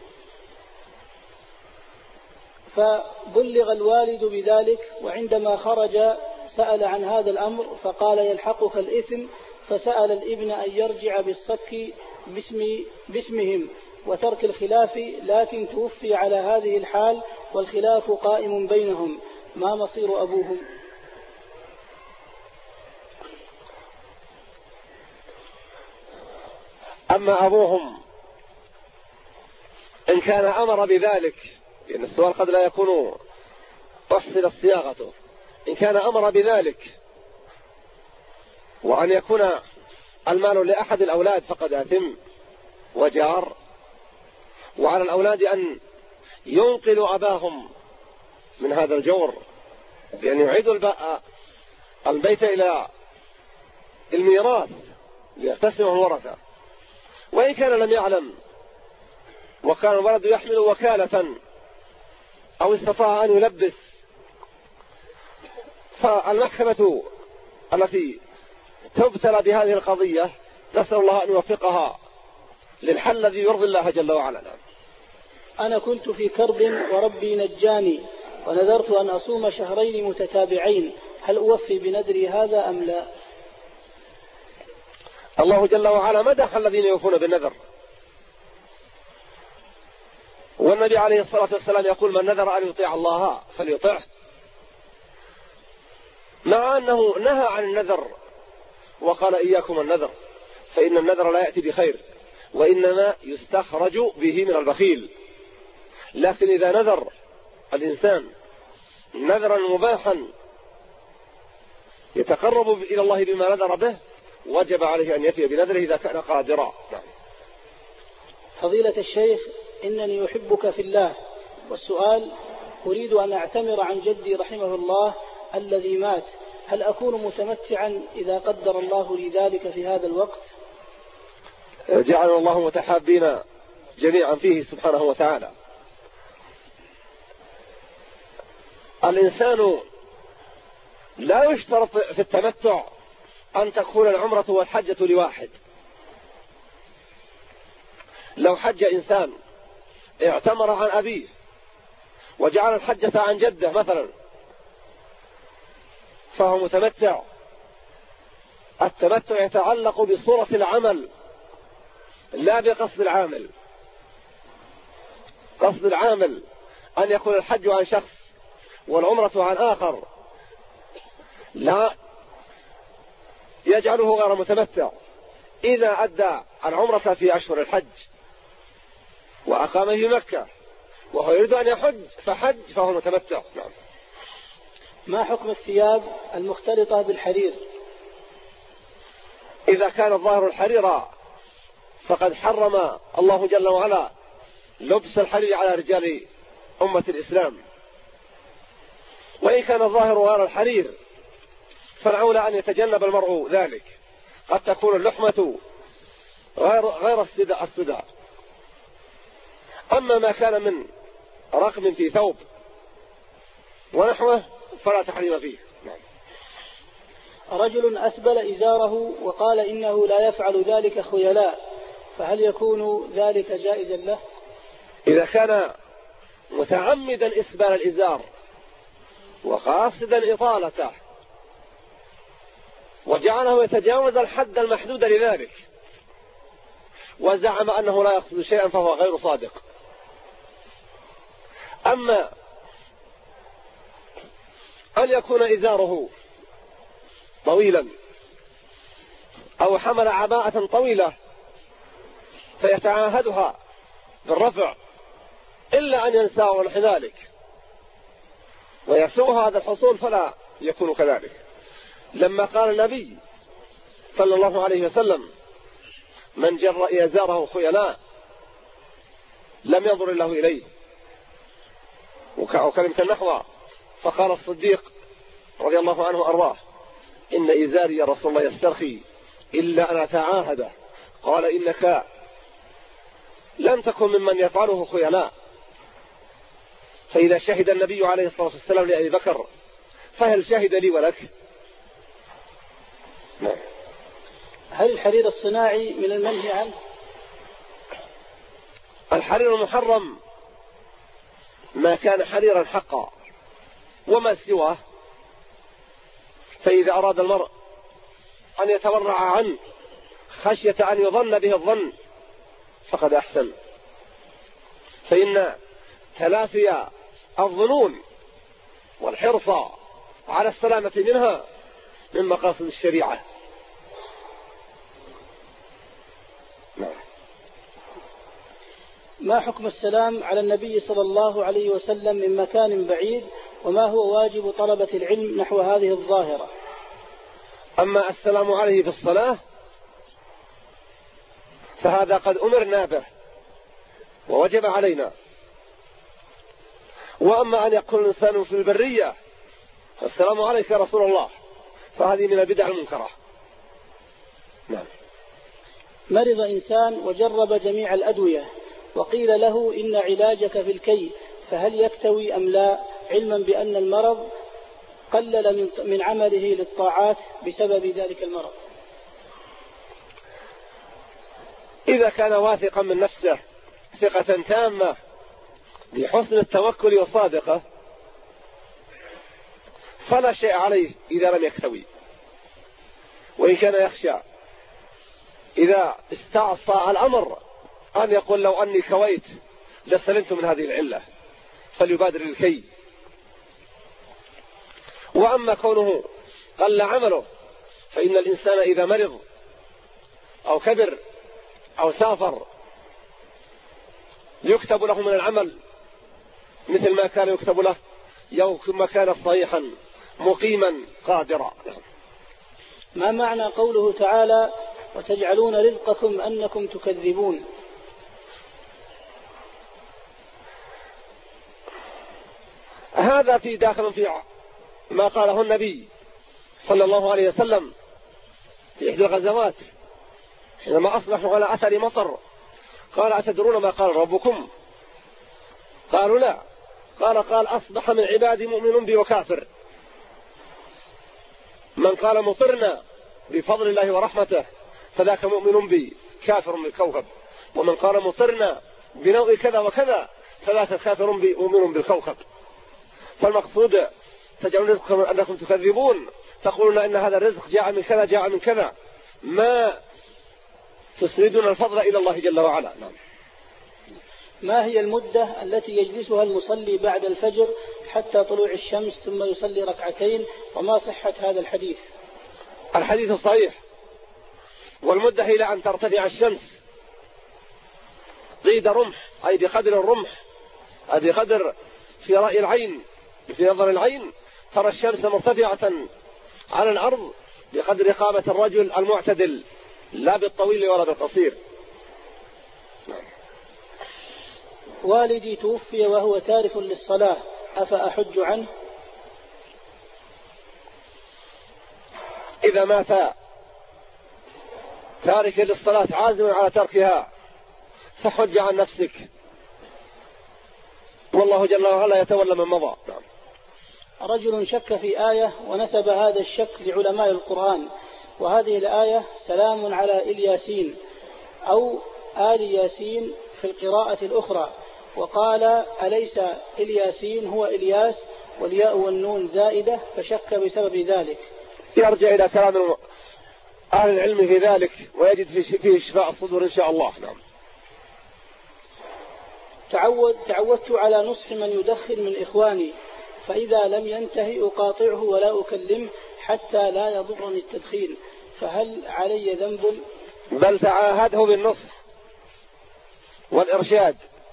فبلغ الوالد بذلك، وعندما خرج سأل عن هذا الأمر فقال يلحقك الإثم، فسأل الابن أن يرجع بالصك باسم باسمهم وترك الخلاف، لكن توفي على هذه الحال والخلاف قائم بينهم، ما مصير أبوهم؟ أما أبوهم إن كان أمر بذلك، لأن السؤال قد لا يكون أحسن صياغته، إن كان أمر بذلك وأن يكون المال لأحد الأولاد فقد أثم وجار، وعلى الأولاد أن ينقلوا أباهم من هذا الجور بأن يعيدوا البيت إلى الميراث ليقتسمه الورثة. وإن كان لم يعلم وكان الولد يحمل وكالة أو استطاع أن يلبس، فالمحكمة التي تبتلى بهذه القضية نسأل الله أن يوفقها للحل الذي يرضي الله جل وعلا. أنا كنت في كرب وربي نجاني، ونذرت أن أصوم شهرين متتابعين، هل أوفي بنذري هذا أم لا؟ الله جل وعلا مدح الذين يوفون بالنذر، والنبي عليه الصلاة والسلام يقول من نذر أن يطيع الله فليطعه، مع أنه نهى عن النذر وقال إياكم النذر فإن النذر لا يأتي بخير وإنما يستخرج به من البخيل. لكن إذا نذر الإنسان نذرا مباحا يتقرب إلى الله بما نذر به وجب عليه أن يفي بنذره إذا كان قادرا. فضيلة الشيخ، إنني أحبك في الله، والسؤال أريد أن أعتمر عن جدي رحمه الله الذي مات، هل أكون متمتعا إذا قدر الله لي ذلك في هذا الوقت؟ جعل الله متحابين جميعا فيه سبحانه وتعالى. الإنسان لا يشترط في التمتع أن تكون العمرة والحجة لواحد. لو حج إنسان اعتمر عن أبيه وجعل الحجة عن جده مثلا فهو متمتع. التمتع يتعلق بصورة العمل لا بقصد العامل. قصد العامل أن يكون الحج عن شخص والعمرة عن آخر لا يجعله غير متمتع. إذا أدى العمرة في أشهر الحج وأقام في مكة وهو يريد أن يحج فحج فهو متمتع. نعم. ما حكم الثياب المختلطة بالحرير؟ إذا كان الظاهر الحرير فقد حرم الله جل وعلا لبس الحرير على رجال أمة الإسلام. وإن كان الظاهر غير الحرير فالأولى أن يتجنب المرء ذلك، قد تكون اللحمة غير غير الصداع. أما ما كان من رقم في ثوب ونحوه فلا تحريم فيه. رجل أسبل إزاره وقال إنه لا يفعل ذلك خيلاء، فهل يكون ذلك جائزا له؟ إذا كان متعمدا إسبال الإزار وقاصدا إطالته وجعله يتجاوز الحد المحدود لذلك وزعم أنه لا يقصد شيئا فهو غير صادق. أما أن يكون إزاره طويلا أو حمل عباءة طويلة فيتعاهدها بالرفع إلا أن ينساه عن ذلك ويسوء هذا الحصول فلا يكون كذلك. لما قال النبي صلى الله عليه وسلم من جر إزاره خيلاء لم ينظر الله إليه وكلمة النحو، فقال الصديق رضي الله عنه أرضاه: إن إزاري يا رسول الله يسترخي إلا أن أتعاهده. قال: إنك لم تكن ممن يفعله خيلاء. فإذا شهد النبي عليه الصلاة والسلام لأبي بكر فهل شهد لي ولك؟ نعم. هل الحرير الصناعي من المنهي عنه؟ الحرير المحرم ما كان حريرا حقا، وما سواه. فإذا أراد المرء أن يتورع عنه خشية أن يظن به الظن فقد أحسن، فإن تلافي الظنون والحرص على السلامة منها من مقاصد الشريعة. نعم. ما حكم السلام على النبي صلى الله عليه وسلم من مكان بعيد، وما هو واجب طلبة العلم نحو هذه الظاهرة؟ أما السلام عليه في الصلاة فهذا قد أمرنا به ووجب علينا. وأما أن يقول الإنسان في البرية السلام عليك يا رسول الله فهذه من البدع المنكرة. نعم. مرض إنسان وجرب جميع الأدوية وقيل له إن علاجك في الكي، فهل يكتوي أم لا، علما بأن المرض قلل من عمله للطاعات بسبب ذلك المرض؟ إذا كان واثقا من نفسه ثقة تامة بحسن التوكل وصادقه فلا شيء عليه إذا لم يكتوي. وإن كان يخشى إذا استعصى الأمر أن يقول لو أني كويت لسلمت من هذه العلة فليبادر الكي. وأما كونه قل عمله فإن الإنسان إذا مرض أو كبر أو سافر يكتب له من العمل مثل ما كان يكتب له يوم ما كان صحيحا مقيما قادرا. ما معنى قوله تعالى وتجعلون رزقكم أنكم تكذبون؟ هذا في داخل في ما قاله النبي صلى الله عليه وسلم في إحدى الغزوات حينما أصبحوا على أثر مطر قال: أتدرون ما قال ربكم؟ قالوا: لا. قال قال أصبح من عبادي مؤمن بي وكافر. من قال مطرنا بفضل الله ورحمته فذاك مؤمن بي كافر بالكوكب، ومن قال مطرنا بنوع كذا وكذا فذاك كافر بي مؤمن بالكوكب. فالمقصود تجعلون رزقكم أنكم تكذبون، تقولون إن هذا الرزق جاء من كذا جاء من كذا، ما تسندون الفضل إلى الله جل وعلا. نعم. ما هي المدة التي يجلسها المصلي بعد الفجر حتى طلوع الشمس ثم يصلي ركعتين، وما صحة هذا الحديث؟ الحديث صحيح، والمدة إلى أن ترتفع الشمس قيد رمح، أي بقدر الرمح، أي بقدر في رأي العين، في نظر العين ترى الشمس مرتفعة على الأرض بقدر قامة الرجل المعتدل، لا بالطويل ولا بالقصير. والدي توفي وهو تارك للصلاة، أفأحج عنه؟ إذا مات تارك للصلاة عازم على تركها فحج عن نفسك، والله جل وعلا يتولى من مضى. نعم. رجل شك في آية ونسب هذا الشك لعلماء القرآن، وهذه الآية سلام على الياسين أو آل ياسين في القراءة الأخرى، وقال أليس الياسين هو إلياس والياء والنون زائدة، فشك بسبب ذلك. يرجع إلى كلام أهل العلم في ذلك ويجد فيه شفاء الصدور إن شاء الله. نعم. تعود تعودت على نصح من يدخن من إخواني، فإذا لم ينتهي أقاطعه ولا أكلمه حتى لا يضرني التدخين، فهل علي ذنب؟ بل تعاهده بالنصح والإرشاد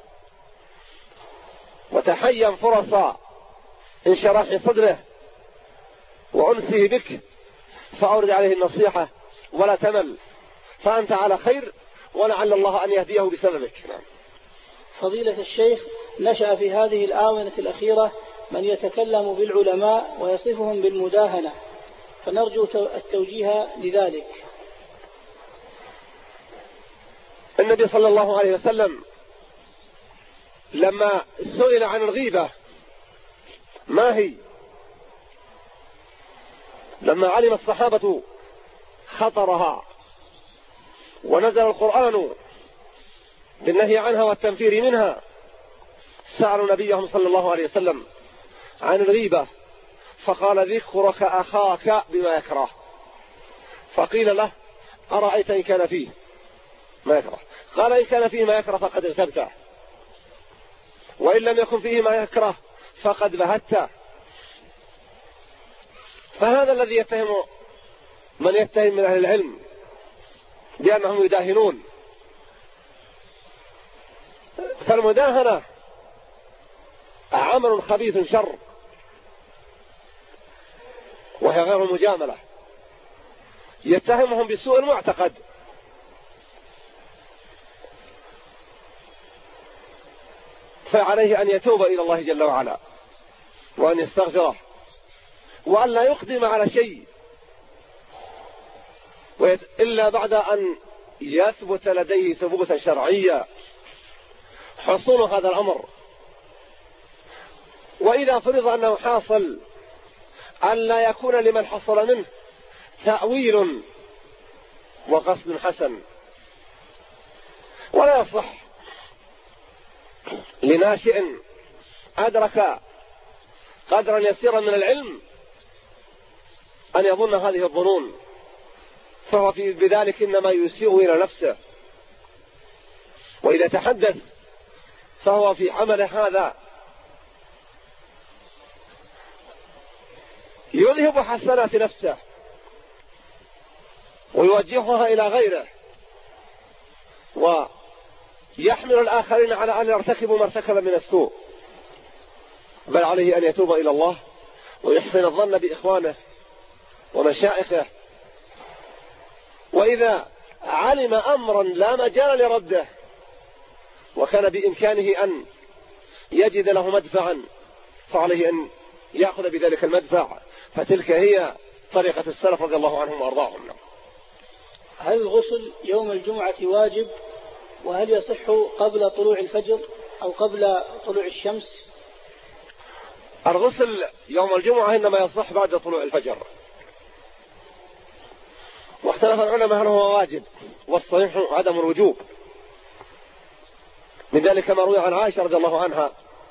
وتحين فرصا انشراح صدره وأنسه بك، فأورد عليه النصيحة ولا تمل، فأنت على خير ولعل الله أن يهديه بسببك. نعم. فضيلة الشيخ، نشأ في هذه الآونة الأخيرة من يتكلم بالعلماء ويصفهم بالمداهنة، فنرجو التوجيه لذلك. النبي صلى الله عليه وسلم لما سئل عن الغيبة ما هي، لما علم الصحابة خطرها ونزل القرآن بالنهي عنها والتنفير منها، سألوا نبيهم صلى الله عليه وسلم عن الغيبة، فقال ذكرك أخاك بما يكره. فقيل له أرأيت إن كان فيه ما يكره؟ قال إن كان فيه ما يكره فقد اغتبته، وإن لم يكن فيه ما يكره فقد بهته. فهذا الذي يتهم من يتهم من أهل العلم بأنهم يداهنون. فالمداهنة عمل خبيث شر، وهي غير المجاملة، يتهمهم بسوء المعتقد. فعليه أن يتوب إلى الله جل وعلا وأن يستغفره، وأن لا يقدم على شيء إلا بعد أن يثبت لديه ثبوتا شرعيا حصول هذا الأمر. وإذا فرض أنه حاصل أن لا يكون لمن حصل منه تأويل وقصد حسن، ولا يصح لناشئ أدرك قدرا يسيرا من العلم أن يظن هذه الظنون، فهو في بذلك إنما يسيء إلى نفسه. وإذا تحدث فهو في عمل هذا يذهب حسنات نفسه ويوجهها إلى غيره، ويحمل الآخرين على أن يرتكبوا ما ارتكب من السوء. بل عليه أن يتوب إلى الله ويحسن الظن بإخوانه ومشائخه، وإذا علم أمرا لا مجال لرده وكان بإمكانه أن يجد له مدفعا فعليه أن يأخذ بذلك المدفع، فتلك هي طريقة السلف رضي الله عنهم وأرضاهم. هل الغسل يوم الجمعة واجب؟ وهل يصح قبل طلوع الفجر أو قبل طلوع الشمس؟ الغسل يوم الجمعة إنما يصح بعد طلوع الفجر، واختلف العلماء هل هو واجب، والصحيح عدم الوجوب. من ذلك ما روي عن عائشة رضي الله عنها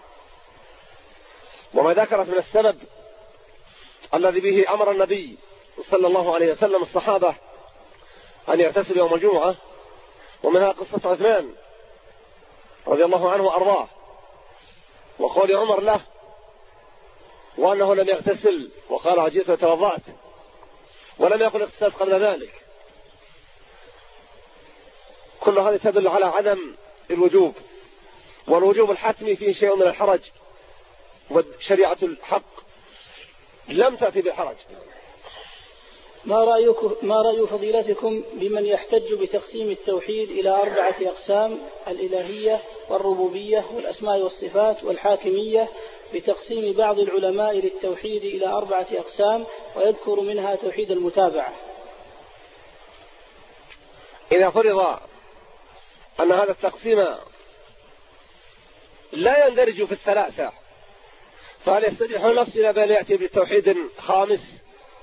وما ذكرت من السبب الذي به أمر النبي صلى الله عليه وسلم الصحابة أن يغتسلوا يوم الجمعة، ومنها قصة عثمان رضي الله عنه وأرضاه وقول عمر له وأنه لم يغتسل وقال عجيت وتوضأت، ولم يقل اغتسلت قبل ذلك. كل هذه تدل على عدم الوجوب، والوجوب الحتمي فيه شيء من الحرج، وشريعة الحق لم تأتي بالحرج. ما رأيكم ما رأي فضيلتكم بمن يحتج بتقسيم التوحيد إلى أربعة أقسام: الإلهية والربوبية والأسماء والصفات والحاكمية، بتقسيم بعض العلماء للتوحيد إلى أربعة أقسام ويذكر منها توحيد المتابعة؟ إذا فرض أن هذا التقسيم لا يندرج في الثلاثة، فهل يستريح نفسنا بأن يأتي بالتوحيد خامس؟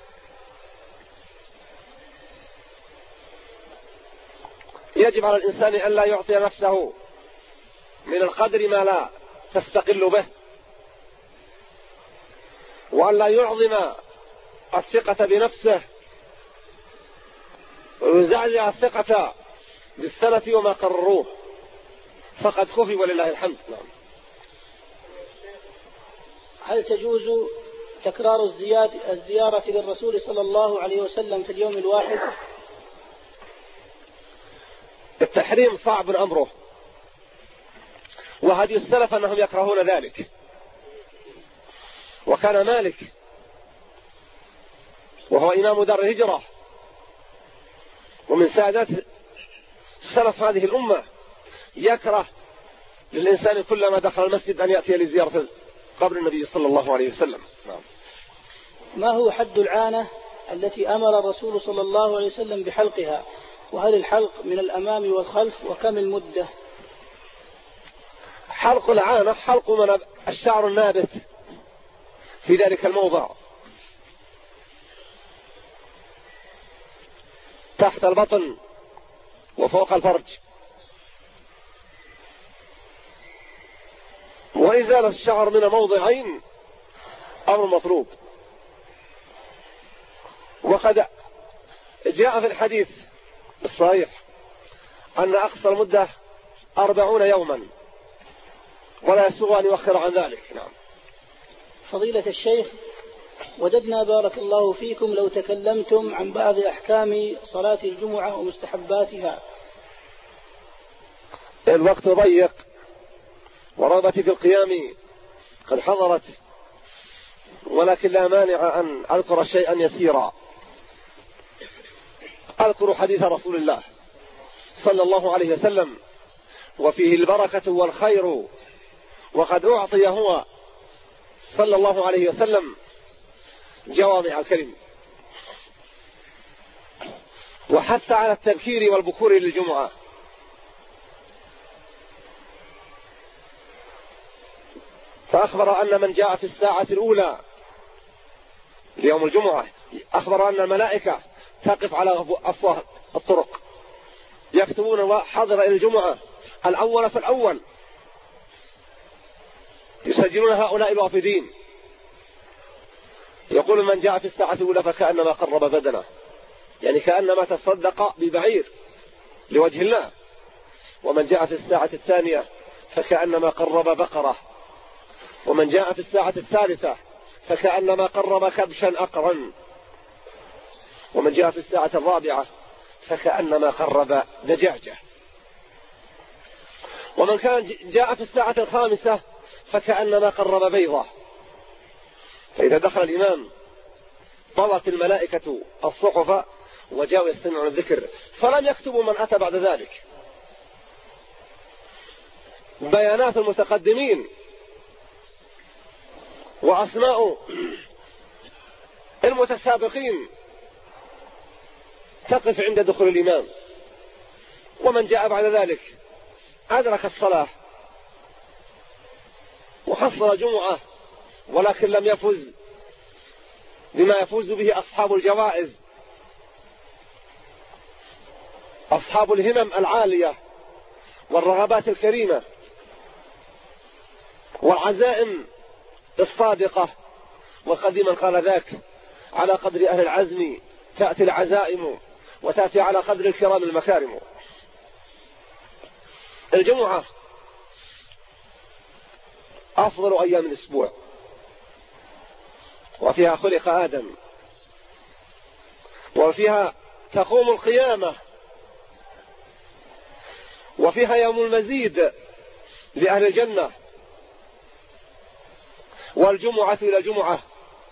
يجب على الإنسان أن لا يعطي نفسه من القدر ما لا تستقل به، وأن لا يعظم الثقة بنفسه ويزعزع الثقة بالسلف وما قرروه، فقد خفي ولله الحمد. هل تجوز تكرار الزيارة للرسول صلى الله عليه وسلم في اليوم الواحد؟ التحريم صعب أمره، وهدي السلف أنهم يكرهون ذلك. وكان مالك وهو إمام دار الهجرة ومن سادات سلف هذه الأمة يكره للإنسان كلما دخل المسجد أن يأتي لزيارة قبر النبي صلى الله عليه وسلم. نعم. ما هو حد العانة التي أمر الرسول صلى الله عليه وسلم بحلقها؟ وهل الحلق من الأمام والخلف؟ وكم المدة؟ حلق العانة حلق من الشعر النابت في ذلك الموضع تحت البطن وفوق الفرج، وإزالة الشعر من الموضعين أمر مطلوب. وقد جاء في الحديث الصحيح أن أقصى المدة أربعون يوما، ولا يسوغ أن يؤخر عن ذلك. نعم. فضيلة الشيخ، وددنا بارك الله فيكم لو تكلمتم عن بعض أحكام صلاة الجمعة ومستحباتها. الوقت ضيق ورغبتي في القيام قد حضرت، ولكن لا مانع أن أذكر شيئا يسيرا. أذكر حديث رسول الله صلى الله عليه وسلم وفيه البركة والخير، وقد أعطي هو صلى الله عليه وسلم جوامع الكلم، وحث على التبكير والبكور للجمعة. فأخبر أن من جاء في الساعة الأولى ليوم الجمعة، أخبر أن الملائكة تقف على أفواه الطرق يكتبون حاضر إلى الجمعة الأول فالأول، يسجلون هؤلاء الوافدين. يقول من جاء في الساعة الأولى فكأنما قرب بدنه، يعني كأنما تصدق ببعير لوجه الله. ومن جاء في الساعة الثانية فكأنما قرب بقرة. ومن جاء في الساعة الثالثة فكأنما قرب كبشا أقرا. ومن جاء في الساعة الرابعة فكأنما قرب دجاجة. ومن كان جاء في الساعة الخامسة فكأنما قرب بيضة. فإذا دخل الإمام طوت الملائكة الصحف وجاءوا يستمعون الذكر، فلم يكتبوا من أتى بعد ذلك. بيانات المتقدمين وأسماء المتسابقين تقف عند دخول الإمام. ومن جاء بعد ذلك أدرك الصلاة وحصل جمعة، ولكن لم يفز بما يفوز به أصحاب الجوائز، أصحاب الهمم العالية والرغبات الكريمة والعزائم الصادقة. وقديما قال ذاك: على قدر أهل العزم تأتي العزائم، وتأتي على قدر الكرام المكارم. الجمعة أفضل أيام الأسبوع، وفيها خلق آدم، وفيها تقوم القيامة، وفيها يوم المزيد لأهل الجنة. والجمعة إلى جمعة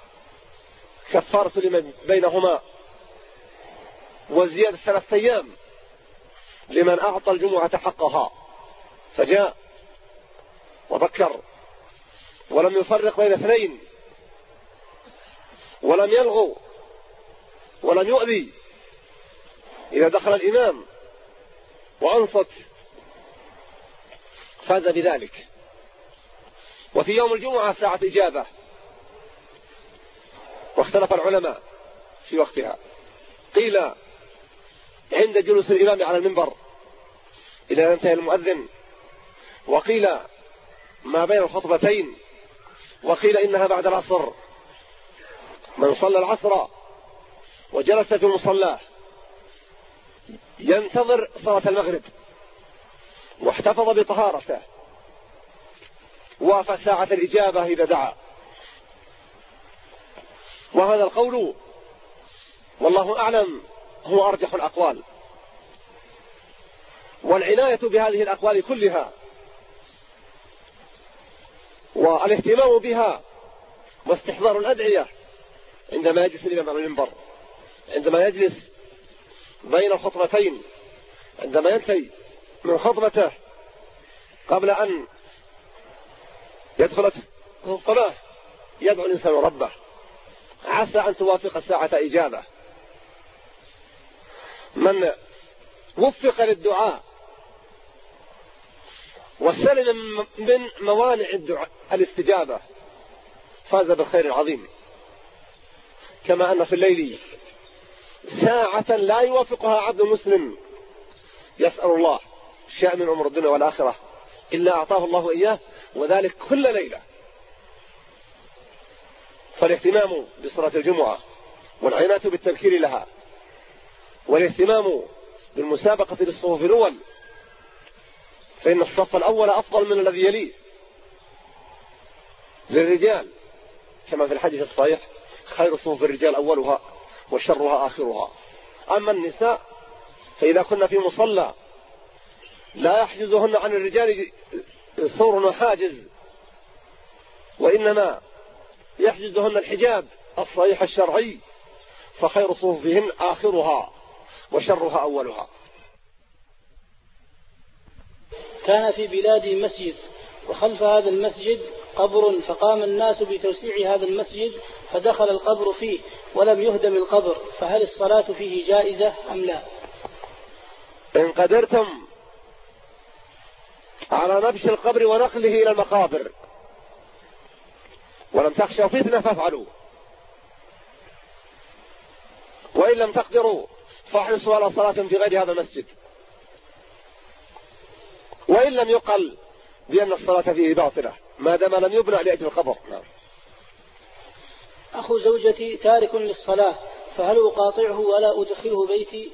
كفارة لمن بينهما، وزيادة ثلاثة أيام لمن أعطى الجمعة حقها فجاء وذكر ولم يفرق بين اثنين، ولم يلغو ولم يؤذي. إذا دخل الإمام وأنصت فاز بذلك. وفي يوم الجمعة ساعة إجابة، واختلف العلماء في وقتها. قيل عند جلوس الإمام على المنبر إلى أن ينتهي المؤذن، وقيل ما بين الخطبتين، وقيل إنها بعد العصر. من صلى العصر وجلس في المصلى ينتظر صلاة المغرب واحتفظ بطهارته وافى ساعة الإجابة إذا دعا. وهذا القول والله أعلم هو أرجح الأقوال، والعناية بهذه الأقوال كلها والاهتمام بها واستحضار الأدعية عندما يجلس الإمام على المنبر، عندما يجلس بين الخطبتين، عندما ينتهي من خطبته، قبل أن يدخل الصلاة يدعو الإنسان ربه، عسى أن توافق الساعة إجابة. من وفق للدعاء وسلم من موانع الدعاء الاستجابة فاز بالخير العظيم. كما أن في الليل ساعة لا يوافقها عبد مسلم يسأل الله شيئا من أمور الدنيا والآخرة إلا أعطاه الله إياه، وذلك كل ليلة. فالاهتمام بصلاة الجمعة والعناية بالتذكير لها والاهتمام بالمسابقة للصفوف الأول، فإن الصف الأول أفضل من الذي يليه للرجال، كما في الحديث الصحيح خير صفوف الرجال أولها وشرها آخرها. أما النساء فإذا كنا في مصلى لا يحجزهن عن الرجال سور وحاجز، وإنما يحجزهن الحجاب الصحيح الشرعي، فخير صفوفهن آخرها وشرها أولها. كان في بلادي مسجد، وخلف هذا المسجد قبر، فقام الناس بتوسيع هذا المسجد فدخل القبر فيه ولم يهدم القبر، فهل الصلاة فيه جائزة أم لا؟ إن قدرتم على نبش القبر ونقله إلى المقابر ولم تخشوا فتنة فافعلوا، وإن لم تقدروا فاحرصوا على صلاة في غير هذا المسجد، وإن لم يقل بأن الصلاة فيه باطلة ما دام لم يبنى لأجل القبر. نعم. أخو زوجتي تارك للصلاة، فهل أقاطعه ولا أدخله بيتي؟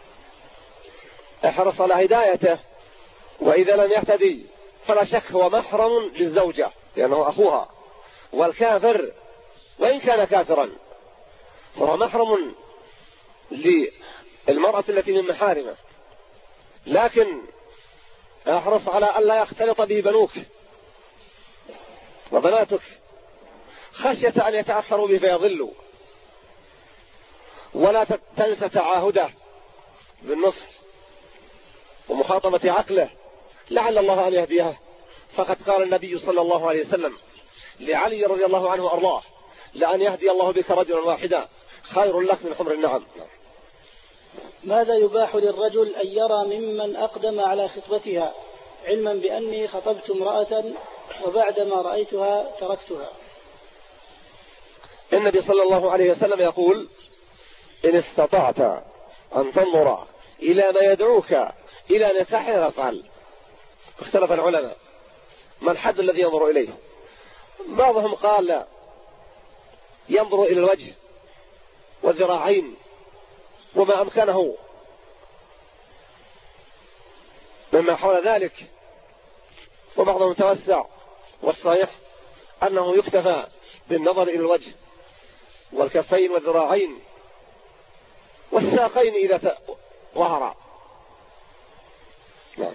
احرص على هدايته، وإذا لم يهتدي فلا شك هو محرم للزوجة لأنه أخوها، والكافر وإن كان كافرا فهو محرم للمرأة التي من محارمه، لكن احرص على أن لا يختلط به بنوك وبناتك خشية أن يتأثروا به فيضلوا، ولا تنسى تعاهده بالنصح ومخاطبة عقله لعل الله أن يهديه. فقد قال النبي صلى الله عليه وسلم لعلي رضي الله عنه وأرضاه لأن يهدي الله بك رجلا واحدا خير لك من حمر النعم. ماذا يباح للرجل أن يرى ممن أقدم على خطبتها علما بأني خطبت امرأة وبعدما رأيتها تركتها؟ النبي صلى الله عليه وسلم يقول إن استطعت أن تنظر إلى ما يدعوك إلى نكاحها فافعل. اختلف العلماء ما الحد الذي ينظر إليه. بعضهم قال ينظر إلى الوجه والذراعين وما أمكنه مما حول ذلك، وبعضهم توسع، والصحيح أنه يكتفى بالنظر إلى الوجه والكفين والذراعين والساقين إذا ظهر. نعم.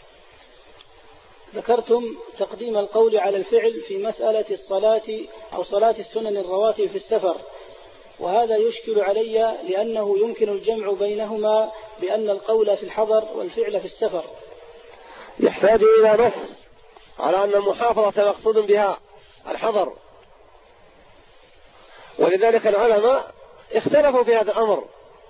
ذكرتم تقديم القول على الفعل في مسألة الصلاة أو صلاة السنن الرواتب في السفر، وهذا يشكل علي لأنه يمكن الجمع بينهما بأن القول في الحضر والفعل في السفر. يحتاج إلى نص على أن المحافظة مقصود بها الحضر، ولذلك العلماء اختلفوا في هذا الأمر،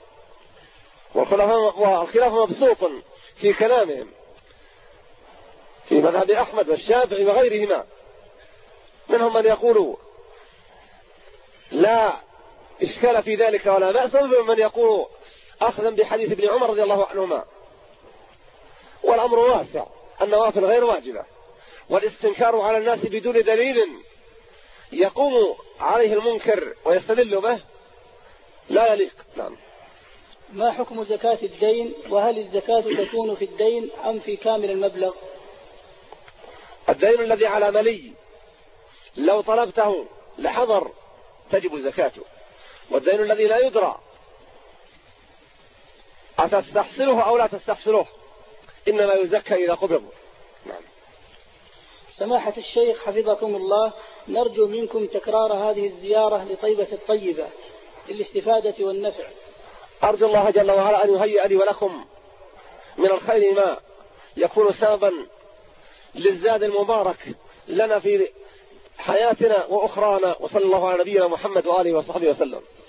والخلاف مبسوط في كلامهم في مذهب أحمد والشافعي وغيرهما. منهم من يقول لا إشكال في ذلك ولا بأس، ومن يقول أخذا بحديث ابن عمر رضي الله عنهما. والأمر واسع، النوافل غير واجبة، والاستنكار على الناس بدون دليل يقوم عليه المنكر ويستدل به لا يليق. نعم. ما حكم زكاة الدين، وهل الزكاة تكون في الدين أم في كامل المبلغ؟ الدين الذي على ملي لو طلبته لحضر تجب زكاته، والدين الذي لا يدرى أتستحصله أو لا تستحصله إنما يزكى إذا قبض. نعم. سماحة الشيخ حفظكم الله، نرجو منكم تكرار هذه الزيارة لطيبة الطيبة للاستفادة والنفع. أرجو الله جل وعلا أن يهيئ لي ولكم من الخير ما يكون سببا للزاد المبارك لنا في حياتنا وأخرانا، وصلى الله على نبينا محمد وآله وصحبه وسلم.